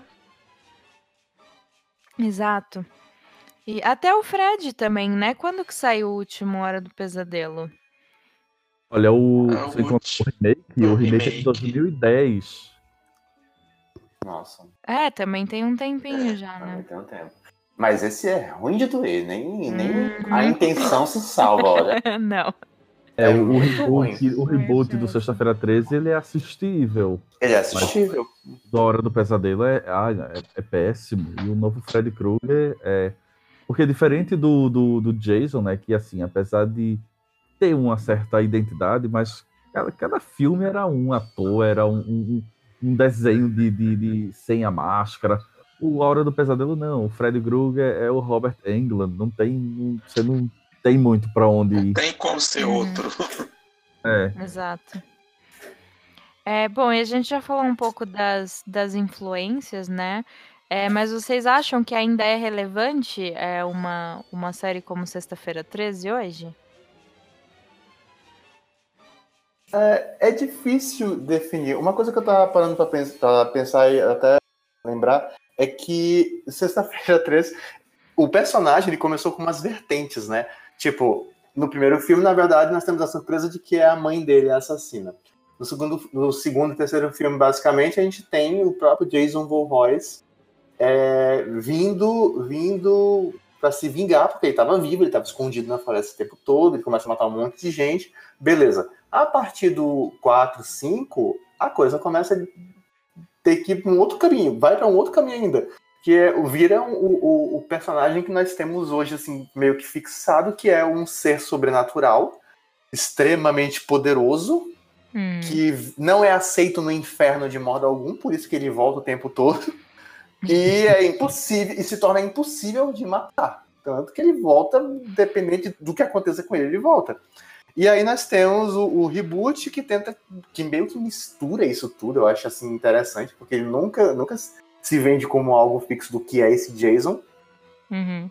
Exato. E até o Fred também, né? Quando que saiu o último Hora do Pesadelo? Olha, o, é o, o remake, o, o remake é de dois mil e dez. Nossa. É, também tem um tempinho já, Também né? tem um tempo. Mas esse é ruim de doer, nem, nem Hum. a intenção se salva, olha. Não. É, É o, o muito reboot, ruim. o reboot do Sexta-feira treze, ele é assistível. Ele é assistível. Da Hora do Pesadelo é, ah, é, é péssimo. E o novo Freddy Krueger é... Porque diferente do, do, do Jason, né, que assim, apesar de ter uma certa identidade, mas cada, cada filme era um ator, era um, um, um desenho de, de, de sem a máscara. O Hora do Pesadelo, não. O Freddy Krueger é o Robert Englund. Não tem, não, você não tem muito para onde ir. Tem como ser Uhum. outro. É. Exato. É, bom, e a gente já falou um pouco das, das influências, né? É, mas vocês acham que ainda é relevante é, uma, uma série como Sexta-feira treze hoje? É, é difícil definir. Uma coisa que eu tava parando pra pensar, pra pensar e até lembrar é que Sexta-feira treze, o personagem ele começou com umas vertentes, né? Tipo, no primeiro filme, na verdade, nós temos a surpresa de que é a mãe dele a assassina. No segundo, no segundo e terceiro filme, basicamente, a gente tem o próprio Jason Voorhees é, vindo, vindo para se vingar, porque ele estava vivo, ele estava escondido na floresta o tempo todo, ele começa a matar um monte de gente. Beleza. A partir do quatro, cinco, a coisa começa a ter que ir para um outro caminho, vai para um outro caminho ainda, que é vira o, o, o personagem que nós temos hoje, assim, meio que fixado, que é um ser sobrenatural, extremamente poderoso, Hum. que não é aceito no inferno de modo algum, por isso que ele volta o tempo todo, e é impossível, e se torna impossível de matar. Tanto que ele volta, dependente do que aconteça com ele, ele volta. E aí nós temos o, o reboot que tenta, que meio que mistura isso tudo, eu acho assim interessante, porque ele nunca, nunca se vende como algo fixo do que é esse Jason. Uhum.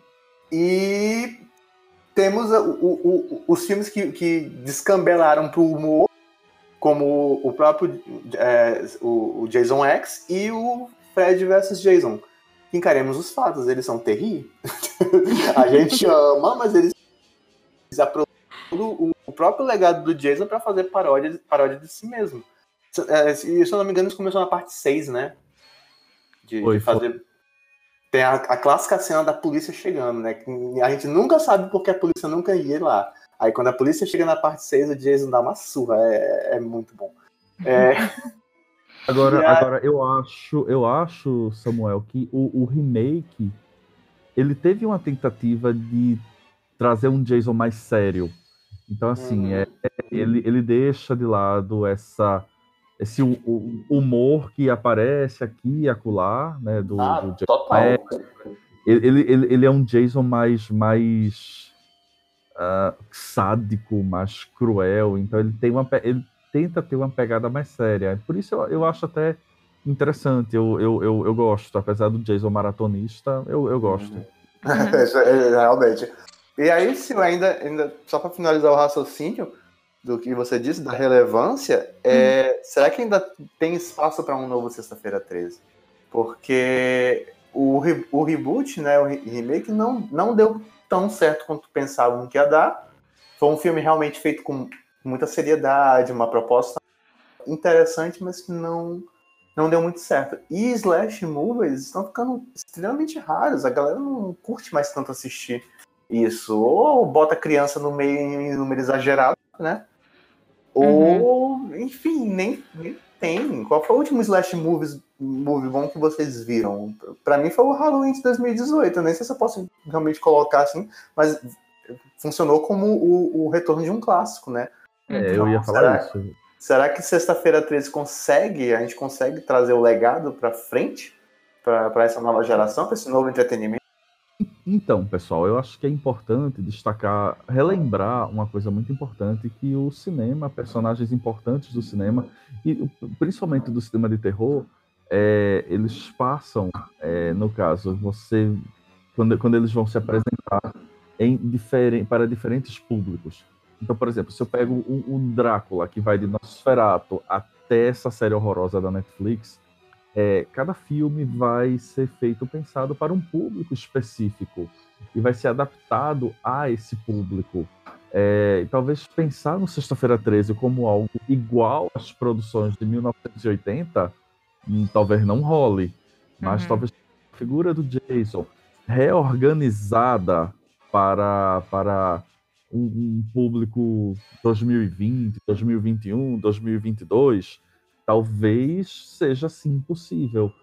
E temos o, o, o, os filmes que, que descambelaram pro humor, como o próprio é, o, o Jason X e o Fred versus Jason. Encaremos os fatos, eles são terríveis. A gente ama, mas eles aproveitam o, o próprio legado do Jason para fazer paródia, paródia de si mesmo. É, se, se eu não me engano, isso começou na parte seis, né? De, Foi, de fazer... Tem a, a clássica cena da polícia chegando, né? Que a gente nunca sabe porque a polícia nunca ia lá. Aí quando a polícia chega na parte seis, o Jason dá uma surra. É, é muito bom. É... Agora, E a- agora eu acho, eu acho, Samuel, que o, o remake ele teve uma tentativa de trazer um Jason mais sério. Então, assim, Uhum. é, ele, ele deixa de lado essa, esse hu- hu- humor que aparece aqui e acolá, né, do, Ah, do Jason total. X. Ele, ele, ele- ele é um Jason mais, mais ah, sádico, mais cruel. Então, ele, tem uma, pe- ele tenta ter uma pegada mais séria. Por isso, eu, eu acho até interessante. Eu, eu, eu, eu gosto. Apesar do Jason maratonista, eu, eu gosto. Uhum. Isso é, realmente. E aí, se eu ainda, ainda só para finalizar o raciocínio do que você disse, da relevância, é, será que ainda tem espaço para um novo Sexta-feira treze? Porque o, re- o reboot, né, o re- remake, não, não deu tão certo quanto pensavam que ia dar. Foi um filme realmente feito com muita seriedade, uma proposta interessante, mas que não, não deu muito certo. E slash movies estão ficando extremamente raros. A galera não curte mais tanto assistir isso. Ou bota criança no meio em número exagerado, né? Ou, enfim, nem, nem tem. Qual foi o último slash movies, movie bom que vocês viram? Pra mim foi o Halloween de dois mil e dezoito. Eu nem sei se eu posso realmente colocar assim, mas funcionou como o, o retorno de um clássico, né? É, eu ia falar será- isso. Será que Sexta-feira treze consegue, a gente consegue trazer o legado para frente, para essa nova geração, para esse novo entretenimento? Então, pessoal, eu acho que é importante destacar, relembrar uma coisa muito importante, que o cinema, personagens importantes do cinema, e principalmente do cinema de terror, é, eles passam, é, no caso, você quando, quando eles vão se apresentar em diferen, para diferentes públicos. Então, por exemplo, se eu pego o, o Drácula, que vai de Nosferatu até essa série horrorosa da Netflix, é, cada filme vai ser feito pensado para um público específico e vai ser adaptado a esse público. É, e talvez pensar no Sexta-feira treze como algo igual às produções de mil novecentos e oitenta, hum, talvez não role, mas Uhum. talvez a figura do Jason reorganizada para, para um, um público dois mil e vinte, dois mil e vinte e um, dois mil e vinte e dois, talvez seja sim possível,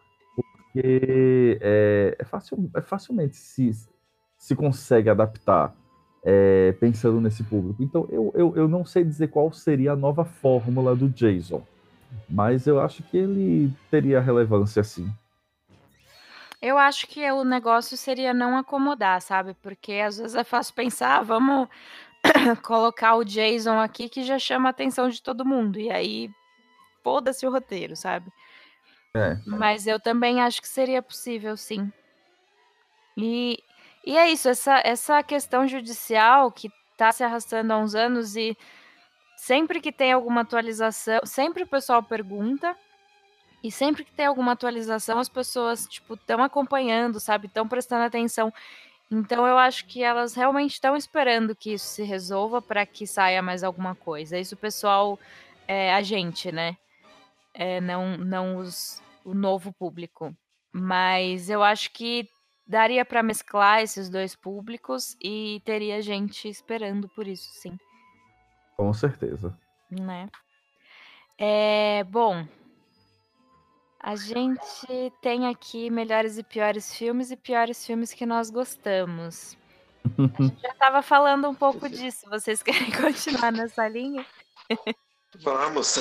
porque é, é, facil, é facilmente se, se consegue adaptar. é, pensando nesse público. Então, eu, eu, eu não sei dizer qual seria a nova fórmula do Jason, mas eu acho que ele teria relevância, sim. Eu acho que o negócio seria não acomodar, sabe? Porque às vezes é fácil pensar, ah, vamos colocar o Jason aqui que já chama a atenção de todo mundo. E aí, foda-se o roteiro, sabe? É. Mas eu também acho que seria possível, sim. E, e é isso, essa, essa questão judicial que tá se arrastando há uns anos e sempre que tem alguma atualização, sempre o pessoal pergunta. E sempre que tem alguma atualização, as pessoas, tipo, estão acompanhando, sabe? Estão prestando atenção. Então eu acho que elas realmente estão esperando que isso se resolva para que saia mais alguma coisa. Isso o pessoal, é, a gente, né? É, não não os, o novo público. Mas eu acho que daria para mesclar esses dois públicos e teria gente esperando por isso, sim. Com certeza. Né? É, bom, a gente tem aqui melhores e piores filmes e piores filmes que nós gostamos. A gente já estava falando um pouco disso. Vocês querem continuar nessa linha? Vamos.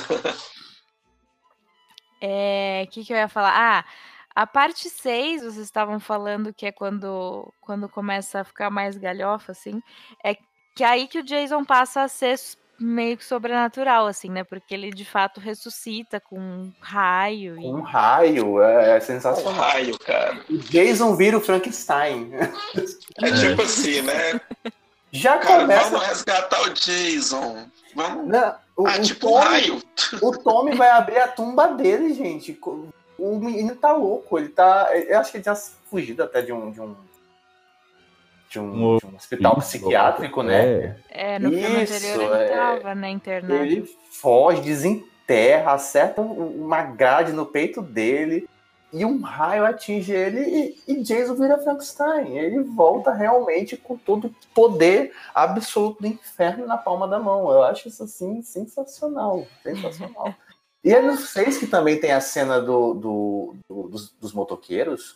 É, que que eu ia falar? Ah, a parte seis, vocês estavam falando que é quando, quando começa a ficar mais galhofa, assim. É que é aí que o Jason passa a ser s- meio que sobrenatural, assim, né? Porque ele de fato ressuscita com um raio Com um e. raio, é, é Um sensacional. raio, cara. O Jason vira o Frankenstein. É tipo assim, né? Já Cara, começa. vamos resgatar o Jason. Vamos. Não, o, Ah, o tipo um Tommy, raio. o Tommy vai abrir a tumba dele, gente. O menino tá louco. Ele tá. Eu acho que ele tinha fugido até de um. De um, de um, de um hospital psiquiátrico, né? É. É, no filme Isso, anterior ele é. tava, né, internado. Ele foge, desenterra, acerta um- uma grade no peito dele e um raio atinge ele e, e Jason vira Frankenstein. Ele volta realmente com todo o poder absoluto do inferno na palma da mão. Eu acho isso assim sensacional, sensacional. E é no seis que também tem a cena do, do- do- dos, dos motoqueiros.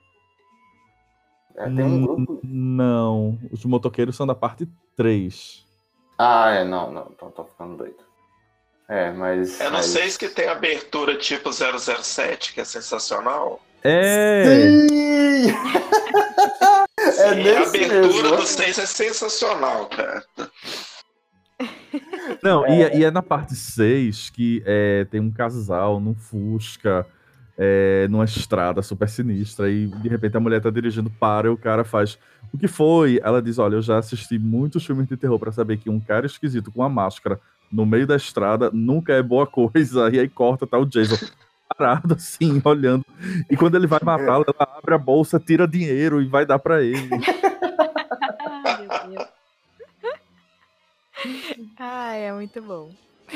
É, tem um grupo. Não, os motoqueiros são da parte três. Ah, é, não, não, tô, tô ficando doido. É, mas. É no mas... seis que tem abertura tipo zero zero sete, que é sensacional. É! Sim! É Sim, a nesse abertura mesmo. do seis é sensacional, cara. Não, E, é, e é na parte seis que é, tem um casal num Fusca, é, numa estrada super sinistra, e de repente a mulher tá dirigindo, para, e o cara faz: o que foi? Ela diz: olha, eu já assisti muitos filmes de terror pra saber que um cara esquisito com uma máscara no meio da estrada nunca é boa coisa. E aí corta, tá o Jason parado assim, olhando. E quando ele vai matá-la, ela abre a bolsa, tira dinheiro e vai dar pra ele. Ai, meu Deus. Ai, é muito bom.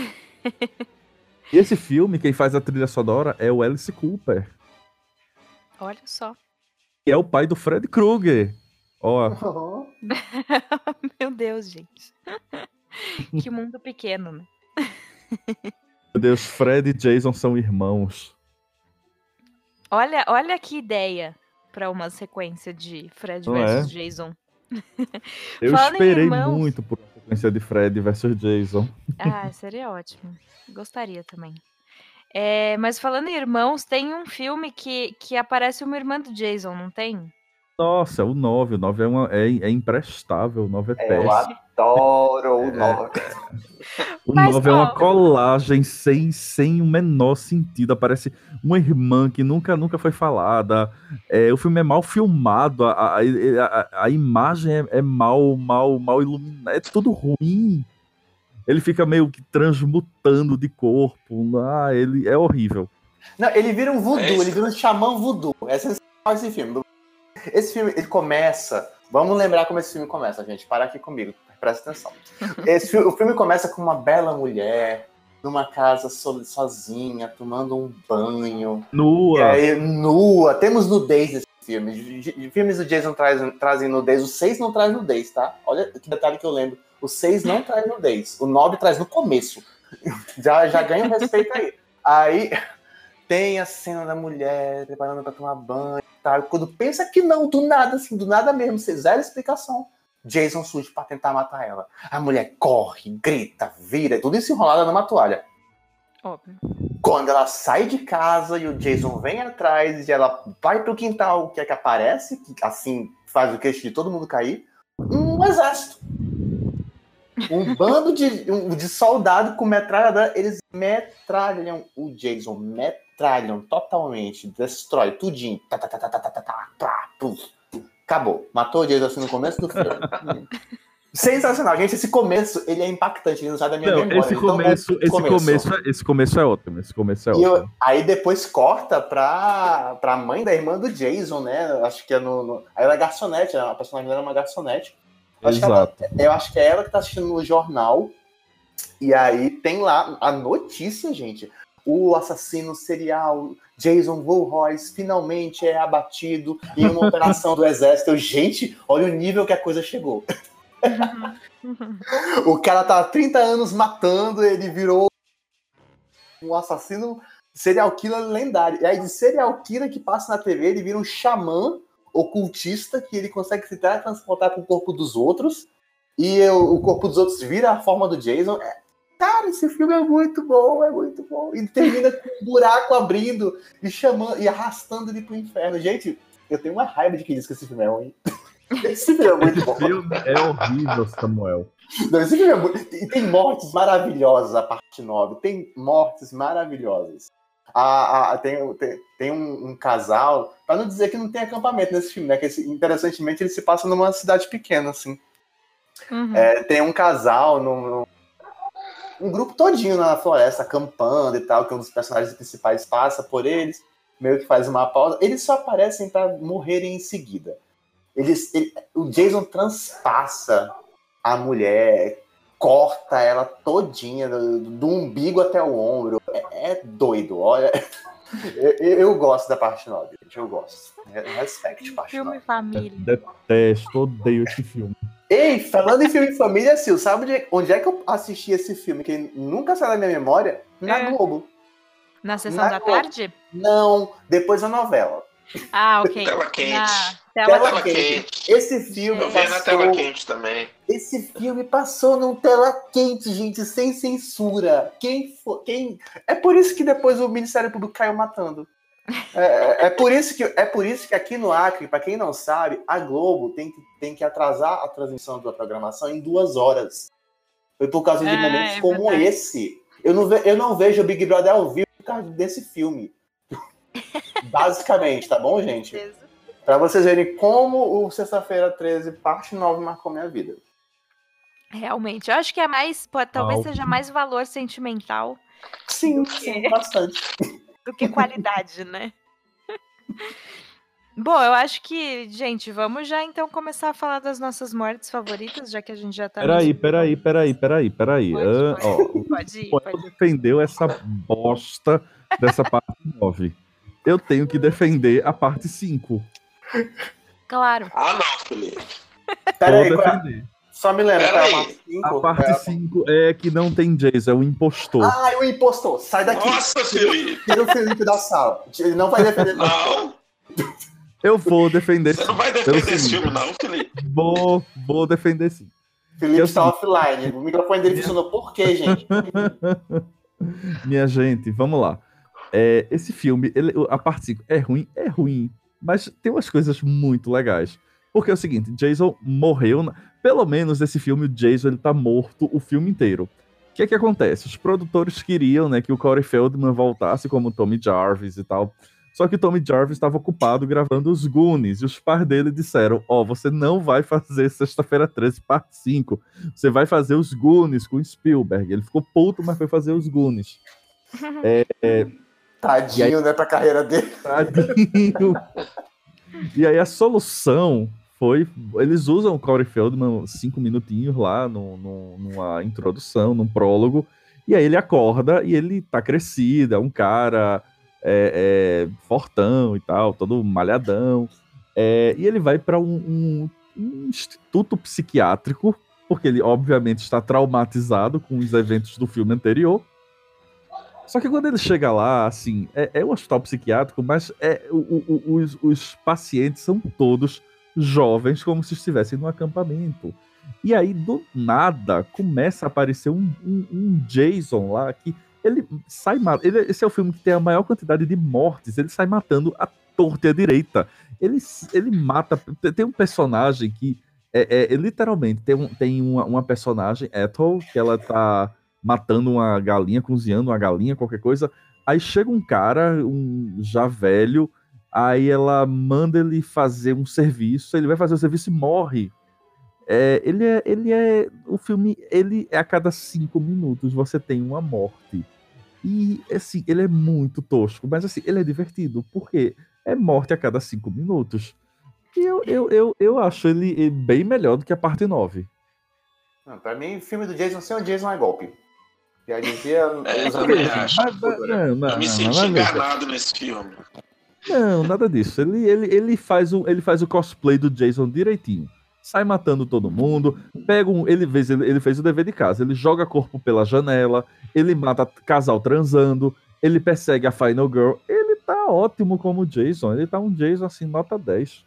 E esse filme, quem faz a trilha sonora é o Alice Cooper, Olha só. que é o pai do Fred Krueger. Ó, Uhum. Meu Deus, gente. Que mundo pequeno, né? meu Deus, Fred e Jason são irmãos. Olha, olha que ideia para uma sequência de Fred Não versus é? Jason. Eu Falando em esperei irmãos- muito por uma sequência de Fred versus Jason. Ah, seria ótimo. Gostaria também. É, mas falando em irmãos, tem um filme que, que aparece uma irmã do Jason, não tem? Nossa, o nove. O nove é, uma, é, é imprestável, o nove é Eu péssimo. adoro o nove. O Mas, nove é uma ó, colagem sem, sem o menor sentido. Aparece uma irmã que nunca, nunca foi falada. É, o filme é mal filmado. A, a, a, a imagem é, é mal, mal, mal iluminada. É tudo ruim. Ele fica meio que transmutando de corpo. Ah, ele é horrível. Não, ele vira um voodoo, É isso. ele vira um xamã voodoo. É sensacional esse filme. Esse filme, ele começa... Vamos lembrar como esse filme começa, gente. Para aqui comigo, presta atenção. Esse, fi- o filme começa com uma bela mulher numa casa so- sozinha, tomando um banho. E Nua. aí, nua. Temos nudez nesse filme. De- de- de filmes do Jason traz, trazem nudez. O seis não traz nudez, tá? Olha que detalhe que eu lembro. O seis não traz nudez. O nove traz no começo. Já, já ganha um respeito aí. Aí tem a cena da mulher preparando pra tomar banho e tal. Quando pensa que não, do nada, assim, do nada mesmo, sem zero explicação. Jason surge pra tentar matar ela. A mulher corre, grita, vira, tudo isso enrolada numa toalha. Óbvio. Quando ela sai de casa e o Jason vem atrás e ela vai pro quintal, o que é que aparece? Que, assim, faz o queixo de todo mundo cair. Um exército. Um bando de, um, de soldado com metralhadora. Eles metralham o Jason. Metralham totalmente. Destrói tudinho. Tá, tá, tá, tá, tá, tá, tá, tá, tá, puf. Acabou. Matou o Jason assim no começo do filme. Sensacional, gente. Esse começo, ele é impactante. Ele não sai da minha Não, memória. esse Então, começo, é esse começo. começo, é- esse começo é ótimo. Esse começo é E eu- ótimo. aí depois corta pra, pra mãe da irmã do Jason, né? Acho que é no. no aí ela é garçonete, a personagem dela é uma garçonete. Acho que ela- Exato. eu acho que é ela que tá assistindo no jornal. E aí tem lá a notícia, gente. O assassino serial Jason Voorhees finalmente é abatido em uma operação do exército. Eu, gente, olha o nível que a coisa chegou. O cara tá há trinta anos matando, ele virou um assassino serial killer lendário. E aí de serial killer que passa na T V, ele vira um xamã ocultista que ele consegue se transportar pro corpo dos outros. E eu- o corpo dos outros vira a forma do Jason. É, cara, esse filme é muito bom, é muito bom. E termina com um buraco abrindo e chamando e arrastando ele pro inferno. Gente, eu tenho uma raiva de quem diz que esse filme é ruim. Esse filme é muito Esse bom. filme é horrível, Samuel. Não, esse filme é muito... E tem mortes maravilhosas, a parte nove. Tem mortes maravilhosas. Ah, ah, tem tem, tem um, um casal, pra não dizer que não tem acampamento nesse filme, né? Que esse, interessantemente ele se passa numa cidade pequena, assim. Uhum. É, tem um casal, num, num- um grupo todinho na floresta, acampando e tal, que um dos personagens principais passa por eles, meio que faz uma pausa. Eles só aparecem pra morrerem em seguida. Eles, ele- o Jason transpassa a mulher, corta ela todinha, do, do umbigo até o ombro. É, é doido, olha. Eu, eu gosto da parte nove, gente, eu gosto. Respect, parte Filme nove. família. Detesto, odeio esse filme. Ei, falando em filme família, Sil, sabe onde, onde é que eu assisti esse filme que nunca saiu da minha memória? Na É. Globo. Na sessão Na da Globo. tarde? Não, depois da novela. Ah, ok. Tela quente. Na Tela tela Tela quente. quente. Esse filme Eu vi na tela passou... quente também. Esse filme passou num tela quente, gente, sem censura. Quem for, quem... É por isso que depois o Ministério Público caiu matando. É, é, é por isso que, é por isso que aqui no Acre, para quem não sabe, a Globo tem que, tem que atrasar a transmissão da programação em duas horas. Foi por causa de Ah, momentos é como verdade. esse. Eu não, ve, eu não vejo o Big Brother ao vivo por causa desse filme. Basicamente, tá bom, gente? Para vocês verem como o Sexta-feira treze, parte nove, marcou minha vida. Realmente. Eu acho que é mais. Pode, talvez Au. seja mais valor sentimental Sim, Do quê? sim, bastante. do que qualidade, né? Bom, eu acho que, gente, vamos já então começar a falar das nossas mortes favoritas, já que a gente já tá. Peraí, nos- peraí, peraí, peraí, peraí. Pode, Ah, pode. ó, Pode ir, o pode Samuel defendeu essa bosta dessa parte nove. Eu tenho que defender a parte cinco. Claro. Ah, não, Felipe. Pera Vou aí, qual é? defender. Só me lembra, Pera tá? A aí. parte cinco? A parte É. cinco é que não tem Jason, é o impostor. Ah, o impostor, sai daqui. Nossa, Felipe. Tira o Felipe da sala. Ele não vai defender. Não, Eu vou defender você sim. não vai Pelo defender esse seguinte, filme, não, Felipe. Vou, vou defender sim. Felipe Eu está sei. offline. O microfone dele funcionou por quê, gente? Minha gente, vamos lá. É, esse filme, ele- a parte cinco é ruim, é ruim, mas tem umas coisas muito legais. Porque é o seguinte, Jason morreu, na- pelo menos nesse filme o Jason ele tá morto o filme inteiro. O que é que acontece? Os produtores queriam, né, que o Corey Feldman voltasse como Tommy Jarvis e tal. Só que o Tommy Jarvis estava ocupado gravando os Goonies. E os pais dele disseram, ó, você não vai fazer Sexta-feira treze, parte cinco. Você vai fazer os Goonies com o Spielberg. Ele ficou puto, mas foi fazer os Goonies. Tadinho, né, pra carreira dele. Tadinho. E aí a solução foi... Eles usam o Corey Feldman cinco minutinhos lá no, no- numa introdução, num prólogo. E aí ele acorda e ele tá crescido, é um cara é, é, fortão e tal, todo malhadão. É, e ele vai para um, um- um instituto psiquiátrico, porque ele obviamente está traumatizado com os eventos do filme anterior. Só que quando ele chega lá, assim, é, é um hospital psiquiátrico, mas é, o- o- o- os, os pacientes são todos jovens como se estivessem no acampamento. E aí, do nada, começa a aparecer um, um, um Jason lá que ele sai matando. Esse é o filme que tem a maior quantidade de mortes. Ele sai matando a torta e a direita. Ele, ele mata. Tem um personagem que é, é, é literalmente tem, um, tem uma, uma personagem, Ethel, que ela tá matando uma galinha, cozinhando uma galinha, qualquer coisa. Aí chega um cara, um já velho. Aí ela manda ele fazer um serviço. Ele vai fazer o serviço e morre. É, ele é, ele é, o filme, ele é a cada cinco minutos você tem uma morte. E, assim, ele é muito tosco, mas, assim, ele é divertido, porque é morte a cada cinco minutos. E eu, eu, eu, eu acho ele bem melhor do que a parte nove. Não, pra mim, o filme do Jason sem o Jason é golpe. Já dizia... É, eu também acho. Não, não, eu me não, senti não, enganado nesse filme. Não, nada disso. Ele, ele, ele, faz o, ele faz o cosplay do Jason direitinho. Sai matando todo mundo, pega um, ele, fez, ele, ele fez o dever de casa, ele joga corpo pela janela, ele mata casal transando, ele persegue a Final Girl, ele tá ótimo como Jason, ele tá um Jason assim, nota dez.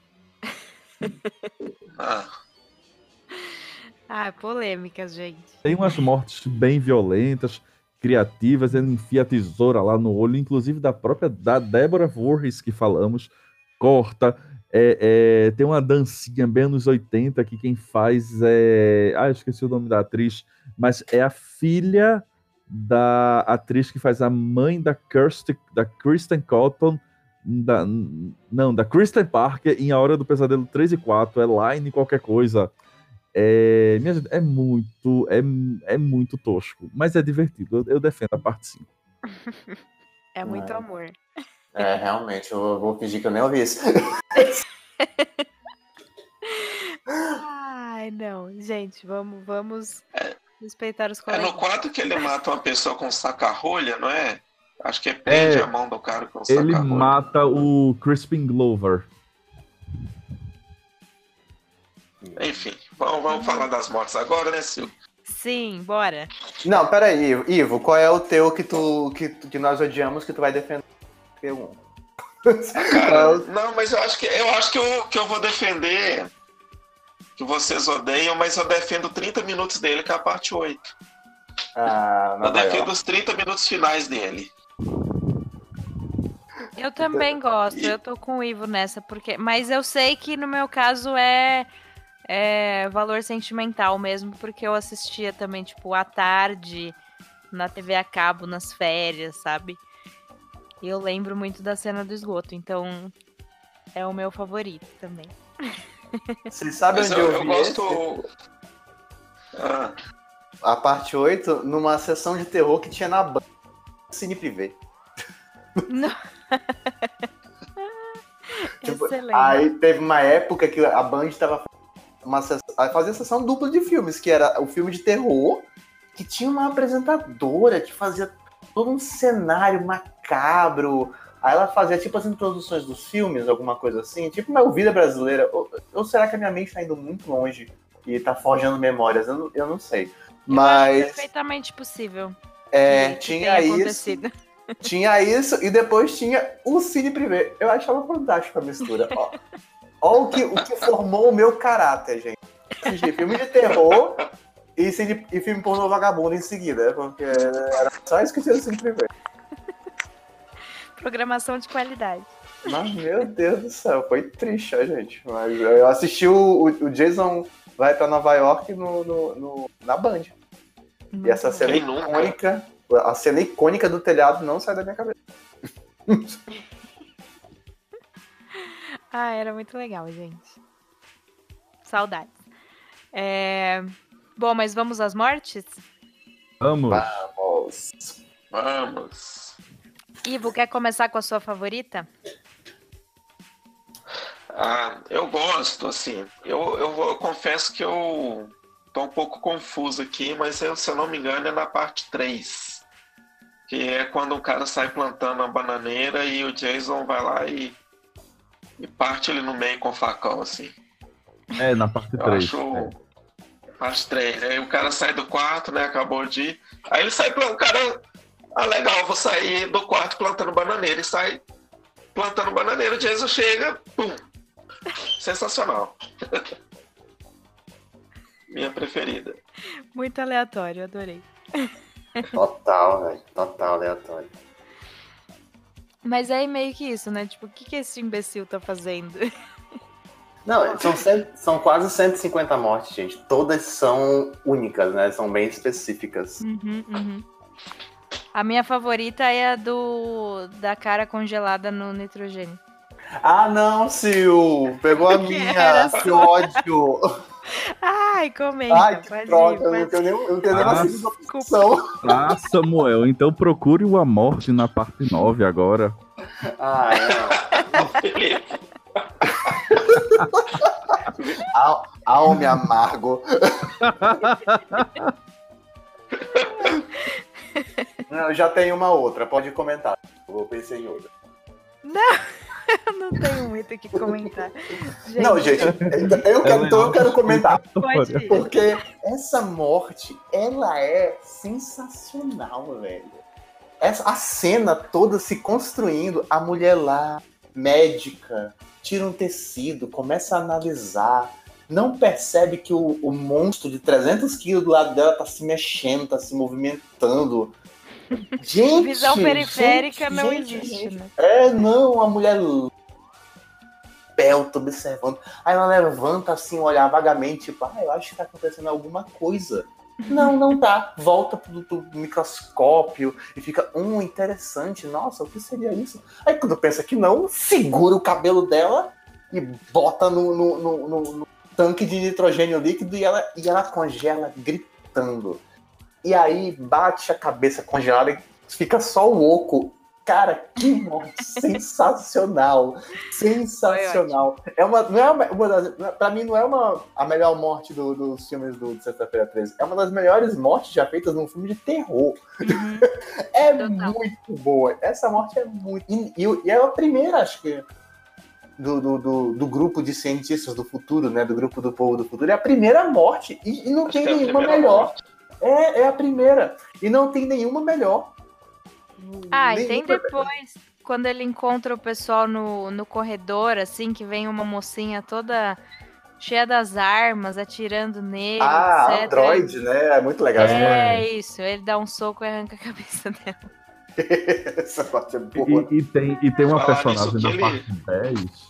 Ah, Ah, polêmicas, gente. Tem umas mortes bem violentas, criativas, ele enfia a tesoura lá no olho, inclusive da própria da Deborah Voorhees que falamos, corta. É, é, tem uma dancinha bem anos oitenta que quem faz é... Ah, eu esqueci o nome da atriz, mas é a filha da atriz que faz a mãe da Kirsten, da Kristen Cotton, da, não, da Kristen Parker em A Hora do Pesadelo três e quatro, é Line qualquer coisa. É, minha gente, é muito, é, é muito tosco, mas é divertido, eu, eu defendo a parte cinco. É muito É. amor. É, realmente, eu vou fingir que eu nem ouvi isso. Ai, não. Gente, vamos, vamos respeitar os é colegas. no quadro que ele mata uma pessoa com saca-rolha, não é? Acho que é prende É, a mão do cara com Ele saca-rolha. mata o Crispin Glover. Enfim, vamos, vamos falar das mortes agora, né, Silvio? Sim, bora. Não, peraí, Ivo. Ivo, qual é o teu que, tu, que, que nós odiamos que tu vai defender? Um. Cara, não, mas eu acho que eu acho que eu, que eu vou defender que vocês odeiam, mas eu defendo trinta minutos dele, que é a parte oito. Ah, Eu defendo os trinta minutos finais dele. Eu também gosto, eu tô com o Ivo nessa, porque, mas eu sei que no meu caso é, é valor sentimental mesmo, porque eu assistia também, tipo, à tarde, na T V a cabo, nas férias, sabe? E eu lembro muito da cena do esgoto, então é o meu favorito também. Vocês sabem Mas onde eu, eu, eu vi gosto. Ah, esse? A parte oito, numa sessão de terror que tinha na banda Cine Privé. Não. Tipo, Excelente. aí teve uma época que a Band tava uma sessão, fazia sessão dupla de filmes, que era o filme de terror, que tinha uma apresentadora que fazia todo um cenário macabro. Aí ela fazia tipo as introduções dos filmes, alguma coisa assim, tipo uma vida brasileira. Ou, ou será que a minha mente tá indo muito longe e tá forjando memórias? Eu não, eu não sei. Eu acho Mas perfeitamente possível. é, que- que tinha tenha isso. acontecido. Tinha isso e depois tinha o Cine Privé. Eu achava fantástico a mistura. Ó, ó o, que, o que formou o meu caráter, gente. Assistir filme de terror e, cine, e filme pornô vagabundo em seguida. Porque era só isso que tinha no Cine Privé. Programação de qualidade. Mas, meu Deus do céu, foi triste, ó, gente. Mas eu assisti o, o, o Jason vai pra Nova York no, no, no- na Band. E essa cena Quem nunca? icônica, a cena icônica do telhado não sai da minha cabeça. Ah, era muito legal, gente. Saudades. É, Bom, mas vamos às mortes? Vamos. Vamos. vamos. Ivo, quer começar com a sua favorita? Ah, eu gosto, assim. Eu, eu, vou- eu confesso que eu tô um pouco confuso aqui, mas eu, se eu não me engano é na parte três. Que é quando o cara sai plantando a bananeira e o Jason vai lá e, e parte ele no meio com o facão, assim. É, na parte Eu três. acho. Parte três. Aí o cara sai do quarto, né? Acabou de ir. Aí ele sai plantando. O cara. Ah, legal, vou sair do quarto plantando bananeira. E sai plantando bananeira. O Jason chega, pum. sensacional. Minha preferida. Muito aleatório, adorei. Total, velho. Total aleatório. Mas é meio que isso, né? Tipo, o que, que esse imbecil tá fazendo? Não, são, cem, são quase cento e cinquenta mortes, gente. Todas são únicas, né? São bem específicas. Uhum, uhum. A minha favorita é a do da cara congelada no nitrogênio. Ah, não, Sil! Pegou a Que minha! era Que só- ódio! Ai, comenta, Ai, que pode troca! ir, Eu não pode tenho nem, eu não tenho nem Ah, uma segunda opção. Ah, Samuel, então procure uma morte na parte nove agora. Ah, não. Felipe, Al- Alme amargo. Não, eu já tenho uma outra, pode comentar. Eu vou pensar em outra. Eu não tenho muito o que comentar. Gente, Não, gente, eu quero, então eu quero comentar. pode ir. Porque essa morte, ela é sensacional, velho. Essa, a cena toda se construindo, a mulher lá, médica, tira um tecido, começa a analisar, não percebe que o, o monstro de trezentos quilos do lado dela tá se mexendo, tá se movimentando. Gente, Visão periférica gente, não gente, existe, gente. né? É, não, a mulher belta observando. Aí ela levanta assim, olhar vagamente, tipo, ah, eu acho que tá acontecendo alguma coisa. Não, não tá. Volta pro, pro microscópio e fica, hum, interessante, nossa, o que seria isso? Aí quando pensa que não, segura o cabelo dela e bota no, no, no, no, no tanque de nitrogênio líquido e ela, e ela congela gritando. E aí bate a cabeça congelada e fica só o oco. Cara, que morte sensacional! Sensacional! É uma, não é uma, uma das, pra mim, não é uma, a melhor morte do, dos filmes do, de Sexta-feira treze. É uma das melhores mortes já feitas num filme de terror. Uhum. É Total. muito boa. Essa morte é muito. E, e, e é a primeira, acho que, do, do, do, do grupo de cientistas do futuro, né? Do grupo do povo do futuro. É a primeira morte. E, e não acho tem que é a nenhuma primeira melhor. morte. É, é a primeira. E não tem nenhuma melhor. Ah, e Nenhuma tem depois, quando ele encontra o pessoal no, no corredor, assim, que vem uma mocinha toda cheia das armas, atirando nele, Ah, etcétera. Android, né? É muito legal. essa É isso, ele dá um soco e arranca a cabeça dela. parte. Essa parte é boa. E, e tem, e tem uma Falar personagem nisso na que ele- parte dez.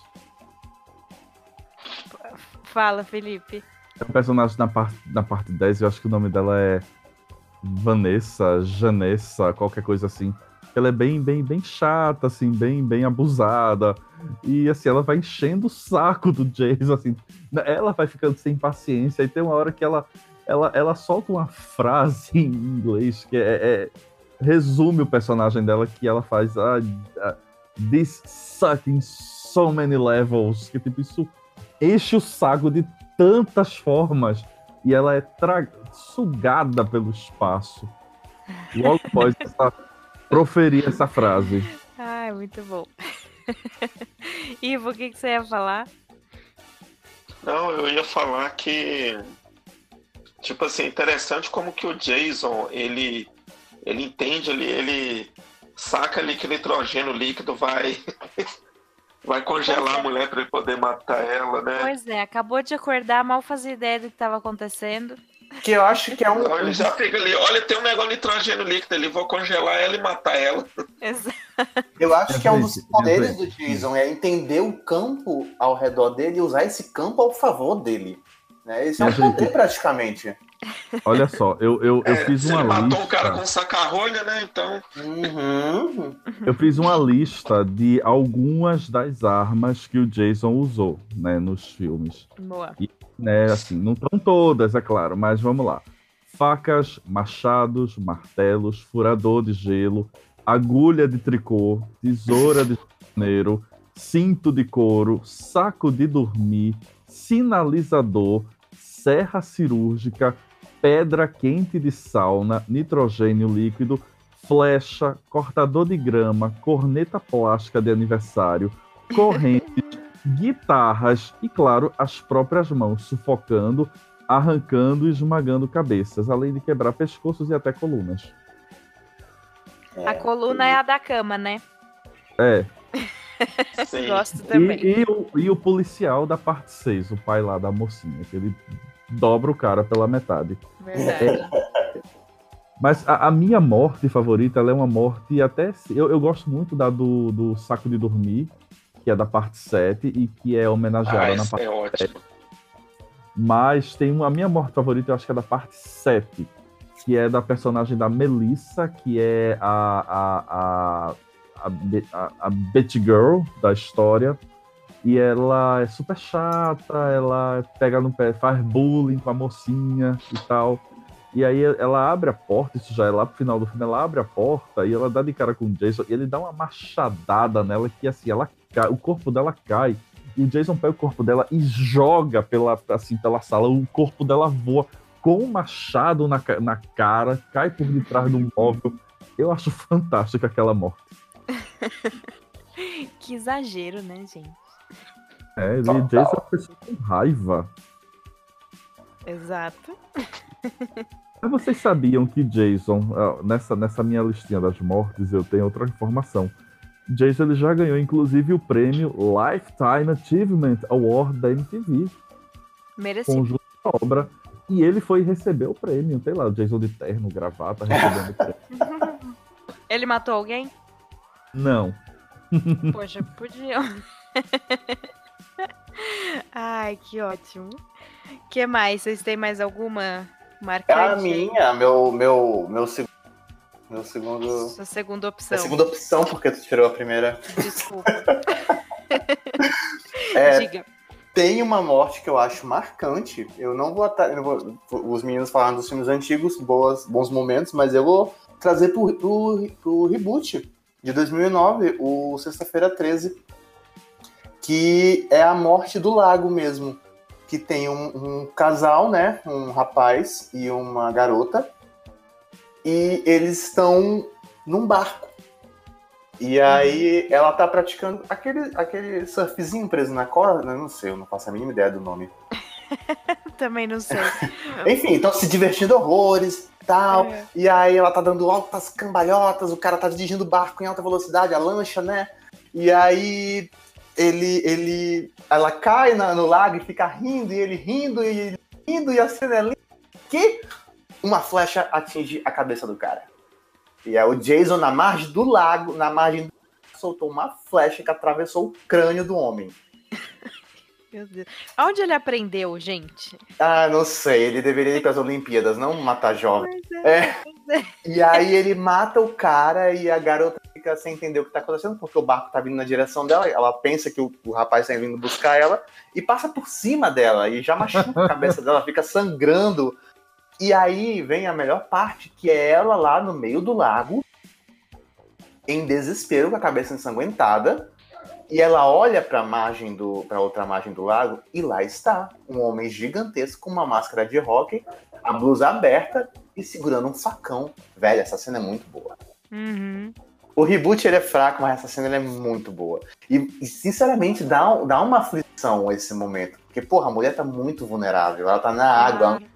Fala, Felipe. Tem um personagem na parte, na parte dez, eu acho que o nome dela é Vanessa, Janessa, qualquer coisa assim. Ela é bem, bem, bem chata, assim, bem, bem abusada. E assim, ela vai enchendo o saco do Jason, assim. Ela vai ficando sem paciência. E tem uma hora que ela, ela, ela solta uma frase em inglês que é, é- resume o personagem dela, que ela faz ah, ah, this suck in so many levels. Que tipo, isso enche o saco de tantas formas. E ela é tra- sugada pelo espaço. Logo após essa, proferir essa frase. Ai, muito bom. Ivo, o que, que você ia falar? Não, eu ia falar que, tipo assim, interessante como que o Jason, ele, ele entende ali, ele saca ali que nitrogênio líquido vai, vai congelar a mulher para ele poder matar ela, né? Pois é, acabou de acordar, mal fazia ideia do que estava acontecendo. Que eu acho que é um. Então ele já pega ali, olha, tem um negócio de nitrogênio líquido ali, vou congelar ela e matar ela. Exato. Eu acho que é um dos Gente, poderes do gente. Jason, é entender o campo ao redor dele e usar esse campo ao favor dele. Né? Esse é um Gente. poder praticamente. Olha só, eu, eu, eu É, fiz se uma ele matou lista. um cara com saca-rolha, né? Então, Uhum. Eu fiz uma lista de algumas das armas que o Jason usou, né, nos filmes. Boa. Né, assim, não estão todas, é claro, mas vamos lá. Facas, machados, martelos, furador de gelo, agulha de tricô, tesoura de janeiro, cinto de couro, saco de dormir, sinalizador, serra cirúrgica, pedra quente de sauna, nitrogênio líquido, flecha, cortador de grama, corneta plástica de aniversário, correntes, guitarras e, claro, as próprias mãos sufocando, arrancando e esmagando cabeças, além de quebrar pescoços e até colunas. A coluna é a da cama, né? É, Sim. Gosto também. E, e o, e o policial da parte seis, o pai lá da mocinha, que ele dobra o cara pela metade. Verdade. Mas a, a minha morte favorita, ela é uma morte até... Eu, eu gosto muito da do, do Saco de Dormir, que é da parte sete, e que é homenageada Ah, na isso parte é ótimo. Mas tem uma, a minha morte favorita, eu acho que é da parte sete, que é da personagem da Melissa, que é a, a, a, a, Be- a, a Betty Girl da história. E ela é super chata, ela pega no pé, faz bullying com a mocinha e tal. E aí ela abre a porta, isso já é lá pro final do filme, ela abre a porta e ela dá de cara com o Jason, e ele dá uma machadada nela que assim, ela cai, o corpo dela cai. E o Jason pega o corpo dela e joga pela, assim, pela sala. O corpo dela voa com um machado na, ca- na cara, cai por detrás do móvel. Eu acho fantástica aquela morte. Que exagero, né, gente? É, ele, Total. Jason é uma pessoa com raiva. Exato. Mas vocês sabiam que Jason, ah, nessa, nessa minha listinha das mortes, eu tenho outra informação. Jason ele já ganhou, inclusive, o prêmio Lifetime Achievement Award da M T V. Merecido. Conjunto da obra. E ele foi receber o prêmio. Sei lá, o Jason de terno, gravata, recebendo o prêmio. Ele matou alguém? Não. Poxa, podia. Ai, que ótimo. Que mais? Vocês têm mais alguma marcante? A minha, meu, meu, meu, seg- meu segundo. Sua segunda A opção. segunda opção, porque tu tirou a primeira. Desculpa. É, Diga. tem uma morte que eu acho marcante. Eu não vou, ata- eu não vou. Os meninos falaram dos filmes antigos, boas, bons momentos, mas eu vou trazer pro, pro, pro reboot de dois mil e nove, o Sexta-feira treze, que é a morte do lago mesmo. Que tem um, um casal, né? Um rapaz e uma garota. E eles estão num barco. E aí ela tá praticando aquele, aquele surfzinho preso na corda. Eu não sei, eu não faço a mínima ideia do nome. Também não sei. Enfim, estão se divertindo horrores, tal. É. E aí ela tá dando altas cambalhotas, o cara tá dirigindo o barco em alta velocidade, a lancha, né? E aí ele, ele, ela cai na- no lago e fica rindo, e ele rindo, e ele rindo, e a cena é linda. Que uma flecha atinge a cabeça do cara. E é o Jason na margem do lago, na margem do... soltou uma flecha que atravessou o crânio do homem. Meu Deus. Onde ele aprendeu, gente? Ah, não sei, ele deveria ir para as Olimpíadas, não matar jovem. Pois É. pois é. E aí ele mata o cara e a garota fica sem entender o que tá acontecendo, porque o barco tá vindo na direção dela, ela pensa que o, o rapaz tá vindo buscar ela, e passa por cima dela, e já machuca a cabeça dela, fica sangrando. E aí vem a melhor parte, que é ela lá no meio do lago, em desespero, com a cabeça ensanguentada, e ela olha para margem do, para outra margem do lago, e lá está um homem gigantesco com uma máscara de hockey, a blusa aberta e segurando um facão. Velho, essa cena é muito boa. Uhum. O reboot ele é fraco, mas essa cena ele é muito boa. E, e, sinceramente, dá, dá uma aflição esse momento. Porque, porra, a mulher tá muito vulnerável. Ela tá na água. Claro.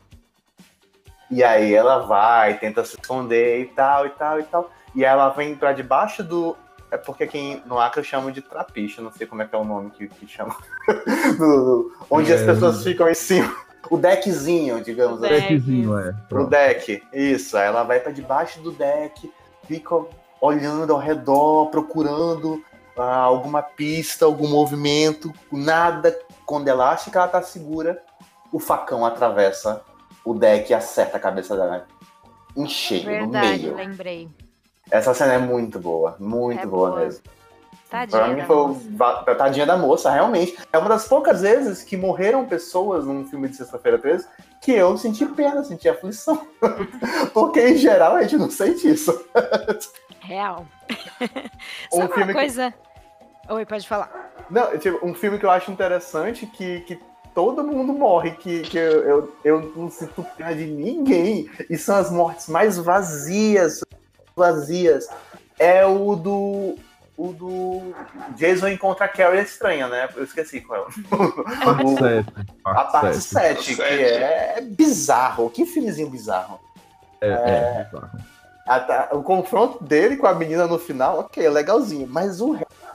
E aí ela vai, tenta se esconder e tal, e tal, e tal. E ela vem pra debaixo do... É porque aqui no Acre eu chamo de trapiche, não sei como é que é o nome que, que chama. do, do- onde É. as pessoas ficam em cima. O deckzinho, digamos O assim. deck. Deckzinho, é. O Pronto. deck, isso. Aí ela vai pra debaixo do deck, fica olhando ao redor, procurando ah, alguma pista, algum movimento, nada. Quando ela acha que ela tá segura, o facão atravessa o deck e acerta a cabeça dela em cheio, no Verdade, meio. lembrei. Essa cena é muito boa, muito É boa, boa. mesmo. Tadinha Pra mim da foi o moça. va- a tadinha da moça, realmente. É uma das poucas vezes que morreram pessoas num filme de Sexta-feira treze que eu senti pena, senti aflição. Porque, em geral, a gente não sente isso. Real. Um Sabe filme uma que- coisa... Oi, pode falar. Não, tipo, um filme que eu acho interessante que, que todo mundo morre, que, que eu, eu, eu não sinto pena de ninguém. E são as mortes mais vazias, vazias. É o do... O do Jason encontra a Carrie Estranha, né? Eu esqueci qual é. Parte O- sete. A parte sete. sete, que Sete. é bizarro. Que filmezinho bizarro. É, é, bizarro. A- a- o confronto dele com a menina no final, ok, é legalzinho. Mas o resto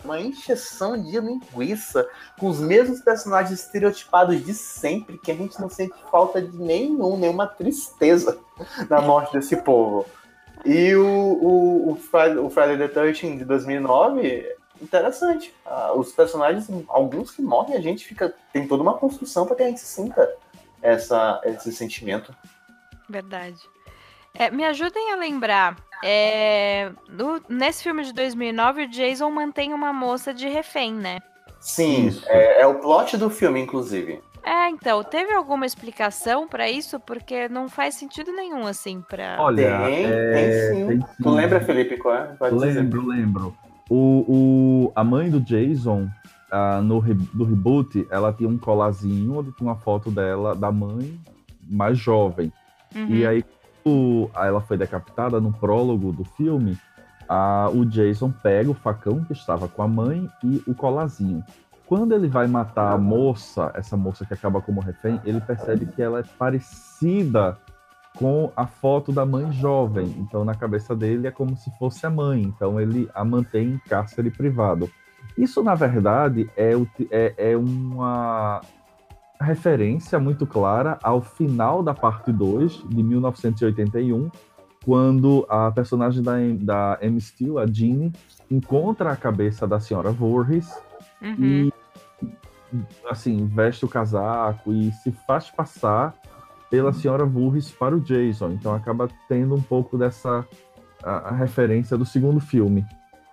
uma encheção de linguiça com os mesmos personagens estereotipados de sempre, que a gente não sente falta de nenhum, nenhuma tristeza na morte desse povo. E o, o, o, Friday, o Friday the thirteenth de dois mil e nove, interessante. Ah, os personagens, alguns que morrem, a gente fica tem toda uma construção para que a gente sinta essa, esse sentimento. Verdade. É, me ajudem a lembrar, é, no, nesse filme de dois mil e nove, o Jason mantém uma moça de refém, né? Sim, é, é o plot do filme, inclusive. É, então, teve alguma explicação pra isso? Porque não faz sentido nenhum, assim, pra... Olha, tem, é, tem, sim. tem sim. Tu lembra, Felipe, qual é? Pode lembro, dizer. lembro. O, o, a mãe do Jason, uh, no re, do reboot, ela tinha um colarzinho onde tinha uma foto dela, da mãe mais jovem. Uhum. E aí, quando ela foi decapitada, no prólogo do filme, a, o Jason pega o facão que estava com a mãe e o colarzinho. Quando ele vai matar a moça, essa moça que acaba como refém, ele percebe que ela é parecida com a foto da mãe jovem. Então, na cabeça dele, é como se fosse a mãe. Então, ele a mantém em cárcere privado. Isso, na verdade, é, é, é uma referência muito clara ao final da parte dois, de mil novecentos e oitenta e um, quando a personagem da, da Amy Steele, a Jeannie, encontra a cabeça da senhora Voorhees, Uhum. e assim, veste o casaco e se faz passar pela senhora Voorhees para o Jason. Então acaba tendo um pouco dessa a, a referência do segundo filme.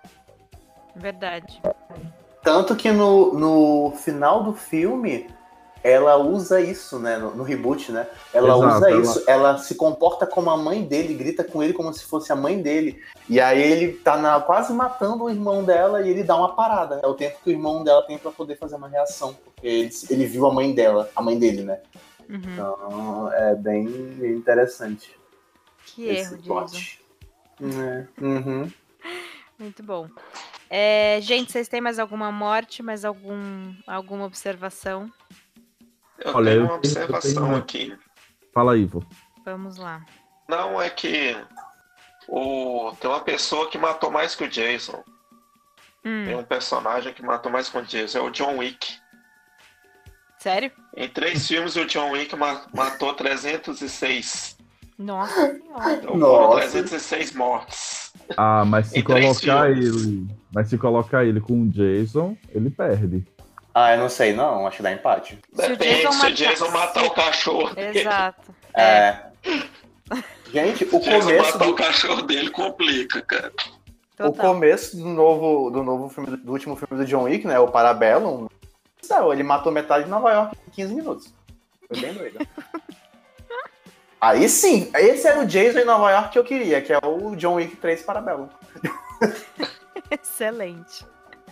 Verdade. Tanto que no, no final do filme ela usa isso, né? No, no reboot, né? Ela Exato, usa ela... isso, ela se comporta como a mãe dele, grita com ele como se fosse a mãe dele. E aí ele tá na, quase matando o irmão dela e ele dá uma parada. É o tempo que o irmão dela tem pra poder fazer uma reação. Porque ele, ele viu a mãe dela, a mãe dele, né? Uhum. Então é bem interessante. Que erro, Jason. É. Uhum. Muito bom. É, gente, vocês têm mais alguma morte, mais algum, alguma observação? Eu Olha, tenho eu uma tenho- eu observação tenho- aqui. Fala, Ivo. Vamos lá. Não é que o... tem uma pessoa que matou mais que o Jason. Tem Hum, um personagem que matou mais que o Jason, é o John Wick. sério? Em três filmes, o John Wick ma- matou trezentos e seis. Nossa senhora. Então foram Nossa. trezentos e seis mortes. Ah, mas se Em três colocar filmes. ele, mas se colocar ele com o Jason, ele perde. Ah, eu não sei não, acho que dá empate. Se o Depende, Jason se o matar- Jason matar o cachorro dele. Exato. É. Gente, o Se o Jason começo matar do, o cachorro dele, complica, cara. o Total. começo do novo, do novo filme, do último filme do John Wick, né? O Parabellum. Não, ele matou metade de Nova York em quinze minutos. Foi bem doido. Aí sim, esse era o Jason em Nova York que eu queria, que é o John Wick três Parabellum. Excelente.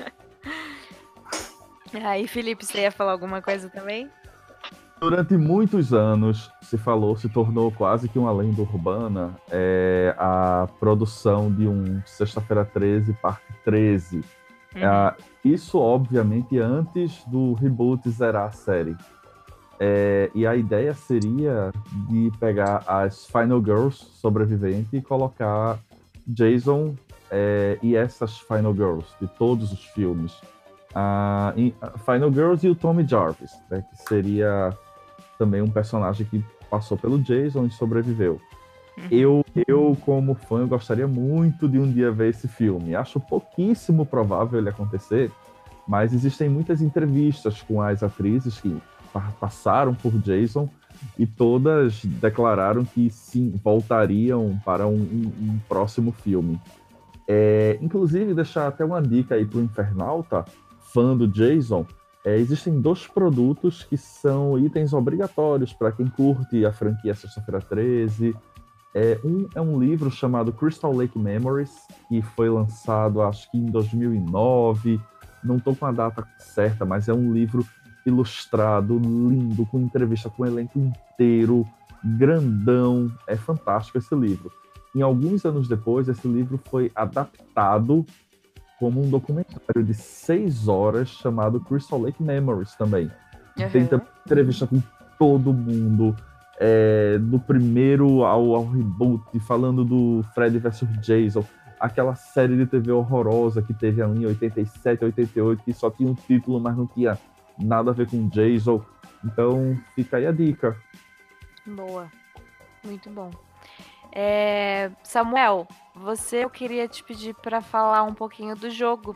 Aí, Felipe, você ia falar alguma coisa também? Durante muitos anos se falou, se tornou quase que uma lenda urbana, é, a produção de um Sexta-feira treze, parte treze. Uhum. Ah, isso, obviamente, antes do reboot zerar a série. É, e a ideia seria de pegar as Final Girls sobreviventes e colocar Jason é, e essas Final Girls de todos os filmes. Ah, em- Final Girls e o Tommy Jarvis, né, que seria também um personagem que passou pelo Jason e sobreviveu. Eu, eu, como fã, eu gostaria muito de um dia ver esse filme. Acho pouquíssimo provável ele acontecer, mas existem muitas entrevistas com as atrizes que pa- passaram por Jason e todas declararam que sim, voltariam para um, um- um próximo filme. É, inclusive, deixar até uma dica aí para o Infernalta, fã do Jason, é, existem dois produtos que são itens obrigatórios para quem curte a franquia Sexta-feira treze. É, um é um livro chamado Crystal Lake Memories, que foi lançado acho que em dois mil e nove, não estou com a data certa, mas é um livro ilustrado, lindo, com entrevista com o elenco inteiro, grandão, é fantástico esse livro. Em alguns anos depois, esse livro foi adaptado como um documentário de seis horas chamado Crystal Lake Memories também. Tem Uhum. também entrevista com todo mundo, é, do primeiro ao, ao reboot, falando do Freddy versus Jason. aquela série de T V horrorosa que teve ali em oitenta e sete, oitenta e oito, que só tinha um título, mas não tinha nada a ver com Jason. Então, fica aí a dica. Boa. Muito bom. É... Samuel, você eu queria te pedir para falar um pouquinho do jogo.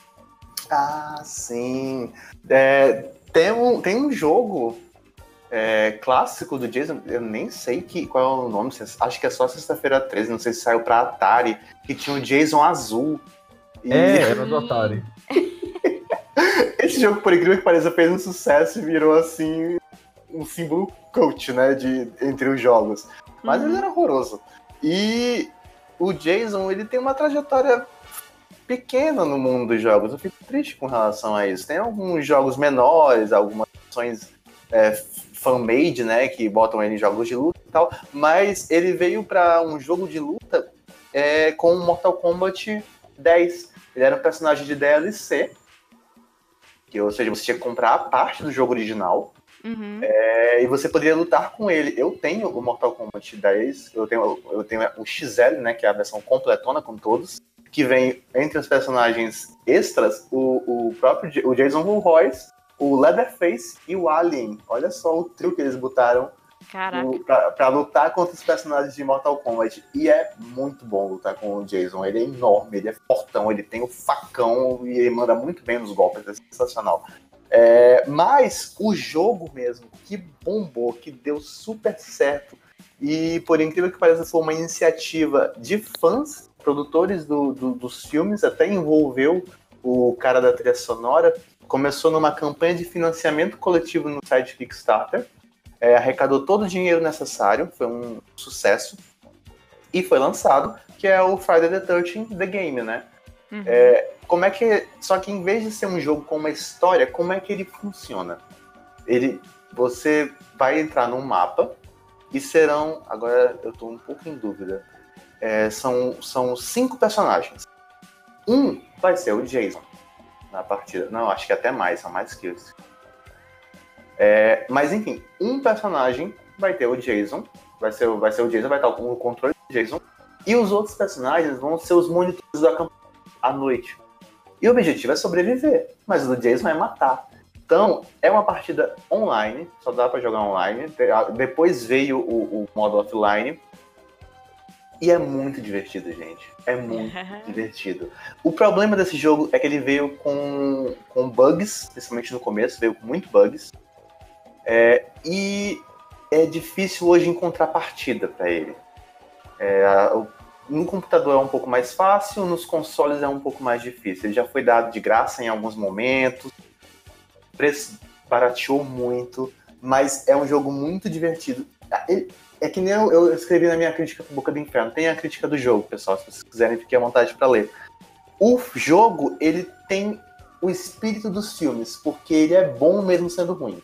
Ah, sim. É, tem, um, tem um jogo é, clássico do Jason, eu nem sei que, qual é o nome, acho que é só Sexta-feira treze, não sei se saiu pra Atari, que tinha o Jason azul. E... É, era do Atari. Esse jogo, por incrível que pareça, fez um sucesso e virou, assim, um símbolo cult, né, de, entre os jogos. Mas uhum. ele era horroroso. E o Jason, ele tem uma trajetória pequena no mundo dos jogos. Eu fico triste com relação a isso. Tem alguns jogos menores, algumas ações é, fan-made, né, que botam ele em jogos de luta e tal, mas ele veio para um jogo de luta é, com Mortal Kombat dez. Ele era um personagem de D L C, que, ou seja, você tinha que comprar a parte do jogo original, uhum. é, e você poderia lutar com ele. Eu tenho o Mortal Kombat dez, eu tenho, eu tenho o X L, né, que é a versão completona com todos, que vem entre os personagens extras, o, o próprio o Jason Voorhees, o Leatherface e o Alien. Olha só o trio que eles botaram no, pra, pra lutar contra os personagens de Mortal Kombat. E é muito bom lutar com o Jason. Ele é enorme, ele é fortão, ele tem o facão e ele manda muito bem nos golpes, é sensacional. É, mas o jogo mesmo, que bombou, que deu super certo, e por incrível que pareça foi uma iniciativa de fãs, produtores do, do, dos filmes, até envolveu o cara da trilha sonora. Começou numa campanha de financiamento coletivo no site Kickstarter, é, arrecadou todo o dinheiro necessário, foi um sucesso, e foi lançado, que é o Friday the thirteenth The Game, né? Uhum. É, como é que, só que em vez de ser um jogo com uma história, como é que ele funciona? Ele, você vai entrar num mapa e serão, agora eu tô um pouco em dúvida, é, são, são cinco personagens. Um vai ser o Jason na partida. Não, acho que até mais, são mais que isso. É, mas enfim, um personagem vai ter o Jason, vai ser, vai ser o Jason, vai estar com o controle do Jason, e os outros personagens vão ser os monitores da campanha à noite. E o objetivo é sobreviver, mas o do Jason é matar. Então, é uma partida online, só dá pra jogar online. Depois veio o, o modo offline. E é muito divertido, gente. É muito divertido. O problema desse jogo é que ele veio com, com bugs, principalmente no começo, veio com muito bugs. É, e é difícil hoje encontrar partida para ele. É, no computador é um pouco mais fácil, nos consoles é um pouco mais difícil. Ele já foi dado de graça em alguns momentos. O preço barateou muito, mas é um jogo muito divertido. Ele, É que nem eu, eu escrevi na minha crítica pro Boca do Inferno. Tem a crítica do jogo, pessoal. Se vocês quiserem, fiquem à vontade para ler. O jogo, ele tem o espírito dos filmes, porque ele é bom mesmo sendo ruim.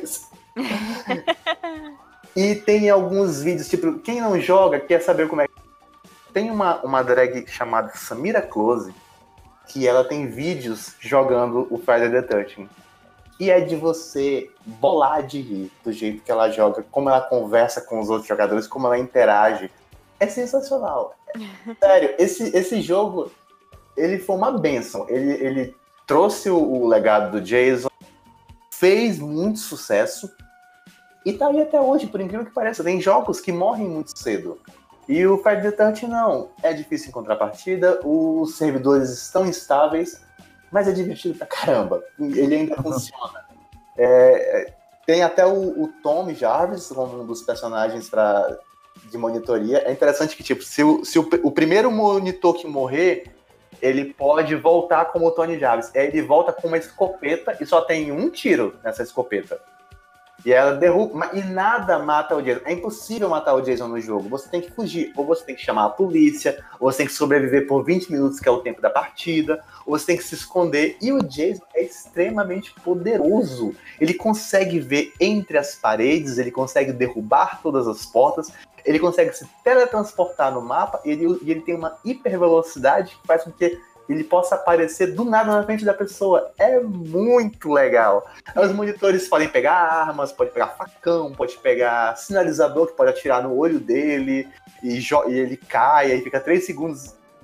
E tem alguns vídeos, tipo, quem não joga quer saber como é. Tem uma, uma drag chamada Samira Close, que ela tem vídeos jogando o Friday the thirteenth. E é de você bolar de rir do jeito que ela joga, como ela conversa com os outros jogadores, como ela interage. É sensacional. Sério, esse, esse jogo, ele foi uma bênção. Ele, ele trouxe o, o legado do Jason, fez muito sucesso, e tá aí até hoje, por incrível que pareça. Tem jogos que morrem muito cedo. E o Friday the thirteenth não. É difícil encontrar partida, os servidores estão instáveis, mas é divertido pra caramba. Ele ainda funciona. É, tem até o, o Tom Jarvis como um dos personagens pra, de monitoria. É interessante que, tipo, se, o, se o, o primeiro monitor que morrer, ele pode voltar como o Tony Jarvis. Aí ele volta com uma escopeta e só tem um tiro nessa escopeta. E ela derruba, e nada mata o Jason. É impossível matar o Jason no jogo. Você tem que fugir. Ou você tem que chamar a polícia, ou você tem que sobreviver por vinte minutos, que é o tempo da partida, ou você tem que se esconder. E o Jason é extremamente poderoso. Ele consegue ver entre as paredes, ele consegue derrubar todas as portas, ele consegue se teletransportar no mapa, e ele, e ele tem uma hipervelocidade que faz com que ele possa aparecer do nada na frente da pessoa. É muito legal. Os monitores podem pegar armas, pode pegar facão, pode pegar sinalizador que pode atirar no olho dele, e, jo- e ele cai, aí fica três segundos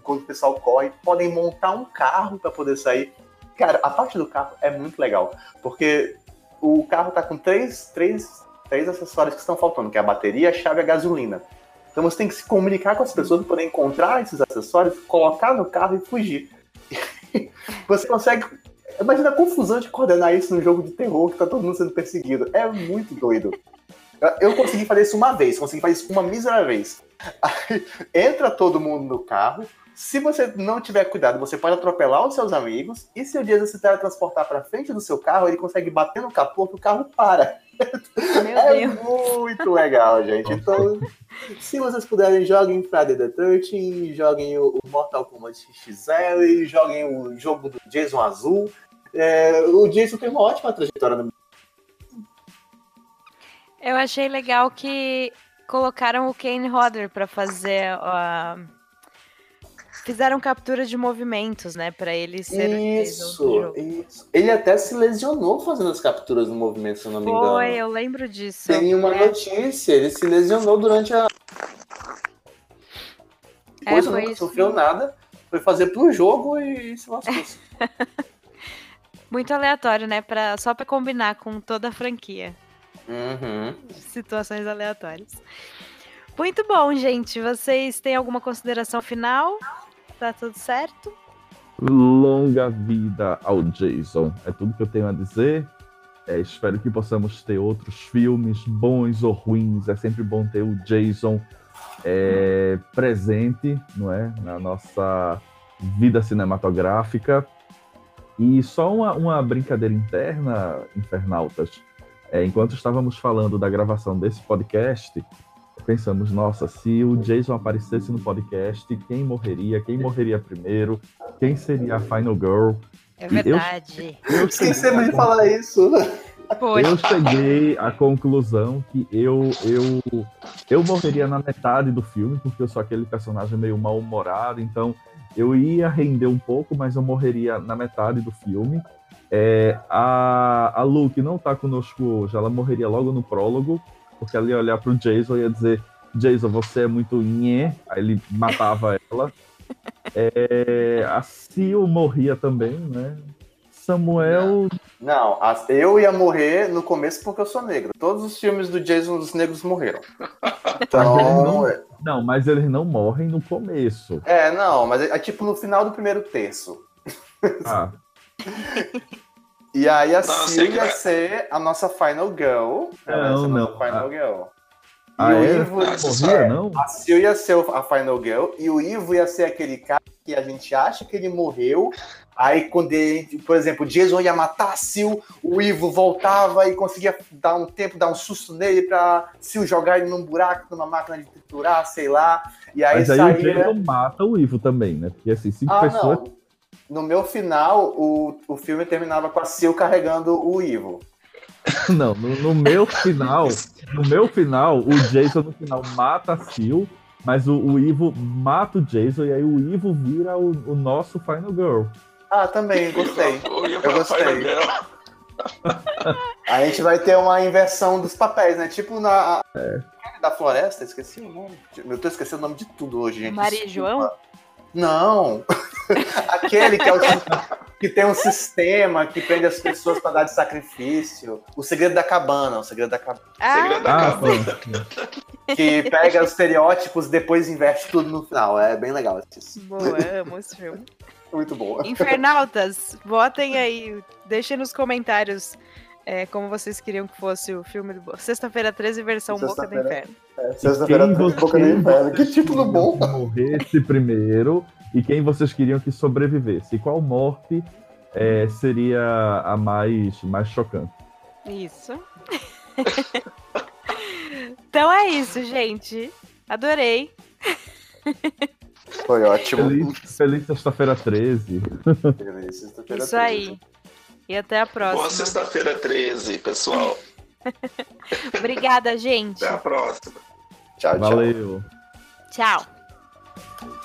quando o pessoal corre, podem montar um carro para poder sair. Cara, a parte do carro é muito legal, porque o carro tá com três, três, três acessórios que estão faltando, que é a bateria, a chave e a gasolina. Então você tem que se comunicar com as pessoas para poder encontrar esses acessórios, colocar no carro e fugir. Você consegue... Imagina a confusão de coordenar isso num jogo de terror que tá todo mundo sendo perseguido. É muito doido. Eu consegui fazer isso uma vez, consegui fazer isso uma mísera vez. Aí, entra todo mundo no carro. Se você não tiver cuidado, você pode atropelar os seus amigos. E se o Jason se teletransportar para frente do seu carro, ele consegue bater no capô que o carro para. Meu é Deus. muito legal, gente. Então, se vocês puderem, joguem Friday the thirteenth, joguem o Mortal Kombat X L, joguem o jogo do Jason Azul. É, o Jason tem uma ótima trajetória no... Eu achei legal que colocaram o Kane Hodder para fazer a... Fizeram captura de movimentos, né? Pra ele ser isso, o jogo. Isso. Ele até se lesionou fazendo as capturas do movimento, se eu não me engano. Foi, eu lembro disso. Tem uma é. notícia, ele se lesionou durante a... Depois É, não foi sofreu isso. nada, foi fazer pro jogo e se lascou. Muito aleatório, né? Pra... Só pra combinar com toda a franquia. Uhum. Situações aleatórias. Muito bom, gente. Vocês têm alguma consideração final? Tá tudo certo? Longa vida ao Jason. É tudo que eu tenho a dizer. É, espero que possamos ter outros filmes, bons ou ruins. É sempre bom ter o Jason é, presente, não é? Na nossa vida cinematográfica. E só uma, uma brincadeira interna, Infernautas. É, enquanto estávamos falando da gravação desse podcast, pensamos, nossa, se o Jason aparecesse no podcast, quem morreria? Quem morreria primeiro? Quem seria a Final Girl? É verdade. Eu, eu Esquecemos de falar isso. Poxa. Eu cheguei à conclusão que eu, eu, eu morreria na metade do filme, porque eu sou aquele personagem meio mal-humorado, então eu ia render um pouco, mas eu morreria na metade do filme. É, a, a Lu, que não tá conosco hoje, ela morreria logo no prólogo, porque ela ia olhar pro Jason e ia dizer: Jason, você é muito nhé. Aí ele matava ela. É, a Sil morria também, né? Samuel... Não, eu ia morrer no começo porque eu sou negro. Todos os filmes do Jason, os negros morreram. Então... não, não, mas eles não morrem no começo. É, não, mas é, é tipo no final do primeiro terço. Ah. E aí a Não, Sil que ia vai- ser a nossa Final Girl. Ela ia Não, ser a não. nossa Final Girl. E Ah, o é? Ivo... Não, essa Morria, só- não? A Sil ia ser a Final Girl e o Ivo ia ser aquele cara que a gente acha que ele morreu. Aí, quando ele, por exemplo, o Jason ia matar a Sil, o Ivo voltava e conseguia dar um tempo, dar um susto nele pra Sil jogar ele num buraco, numa máquina de triturar, sei lá. E aí Mas aí saía... o Jason mata o Ivo também, né? Porque assim, cinco Ah, pessoas... não. No meu final, o, o filme terminava com a Sil carregando o Ivo. Não, no, no meu final, no meu final, o Jason no final mata a Sil, mas o, o Ivo mata o Jason e aí o Ivo vira o, o nosso Final Girl. Ah, também, gostei. Eu ia Eu pra gostei. Final Girl. A gente vai ter uma inversão dos papéis, né? Tipo na... É. Da floresta, esqueci o nome. Eu tô esquecendo o nome de tudo hoje, gente. Maria Desculpa. João? Não. Aquele que, é o, que tem um sistema que prende as pessoas para dar de sacrifício. O Segredo da Cabana. O Segredo da Cabana. Ah, Segredo da Ah, Cabana. pronto. Que pega os estereótipos e depois inverte tudo no final. É bem legal isso. boa, amo esse filme. Muito bom. Infernautas, votem aí, deixem nos comentários é, como vocês queriam que fosse o filme do Sexta-feira treze, versão Boca do Sexta-feira. Inferno. É, Sexta-feira, Quem Boca do vocês Inferno. Que título bom. que morresse primeiro e quem vocês queriam que sobrevivesse. E qual morte é, seria a mais, mais chocante? Isso. Então é isso, gente. Adorei. Foi ótimo. Feliz, feliz sexta-feira treze. Sexta-feira Isso aí. E até a Boa próxima. sexta-feira treze, pessoal. Obrigada, gente. Até a próxima. Tchau, tchau. Valeu. Tchau.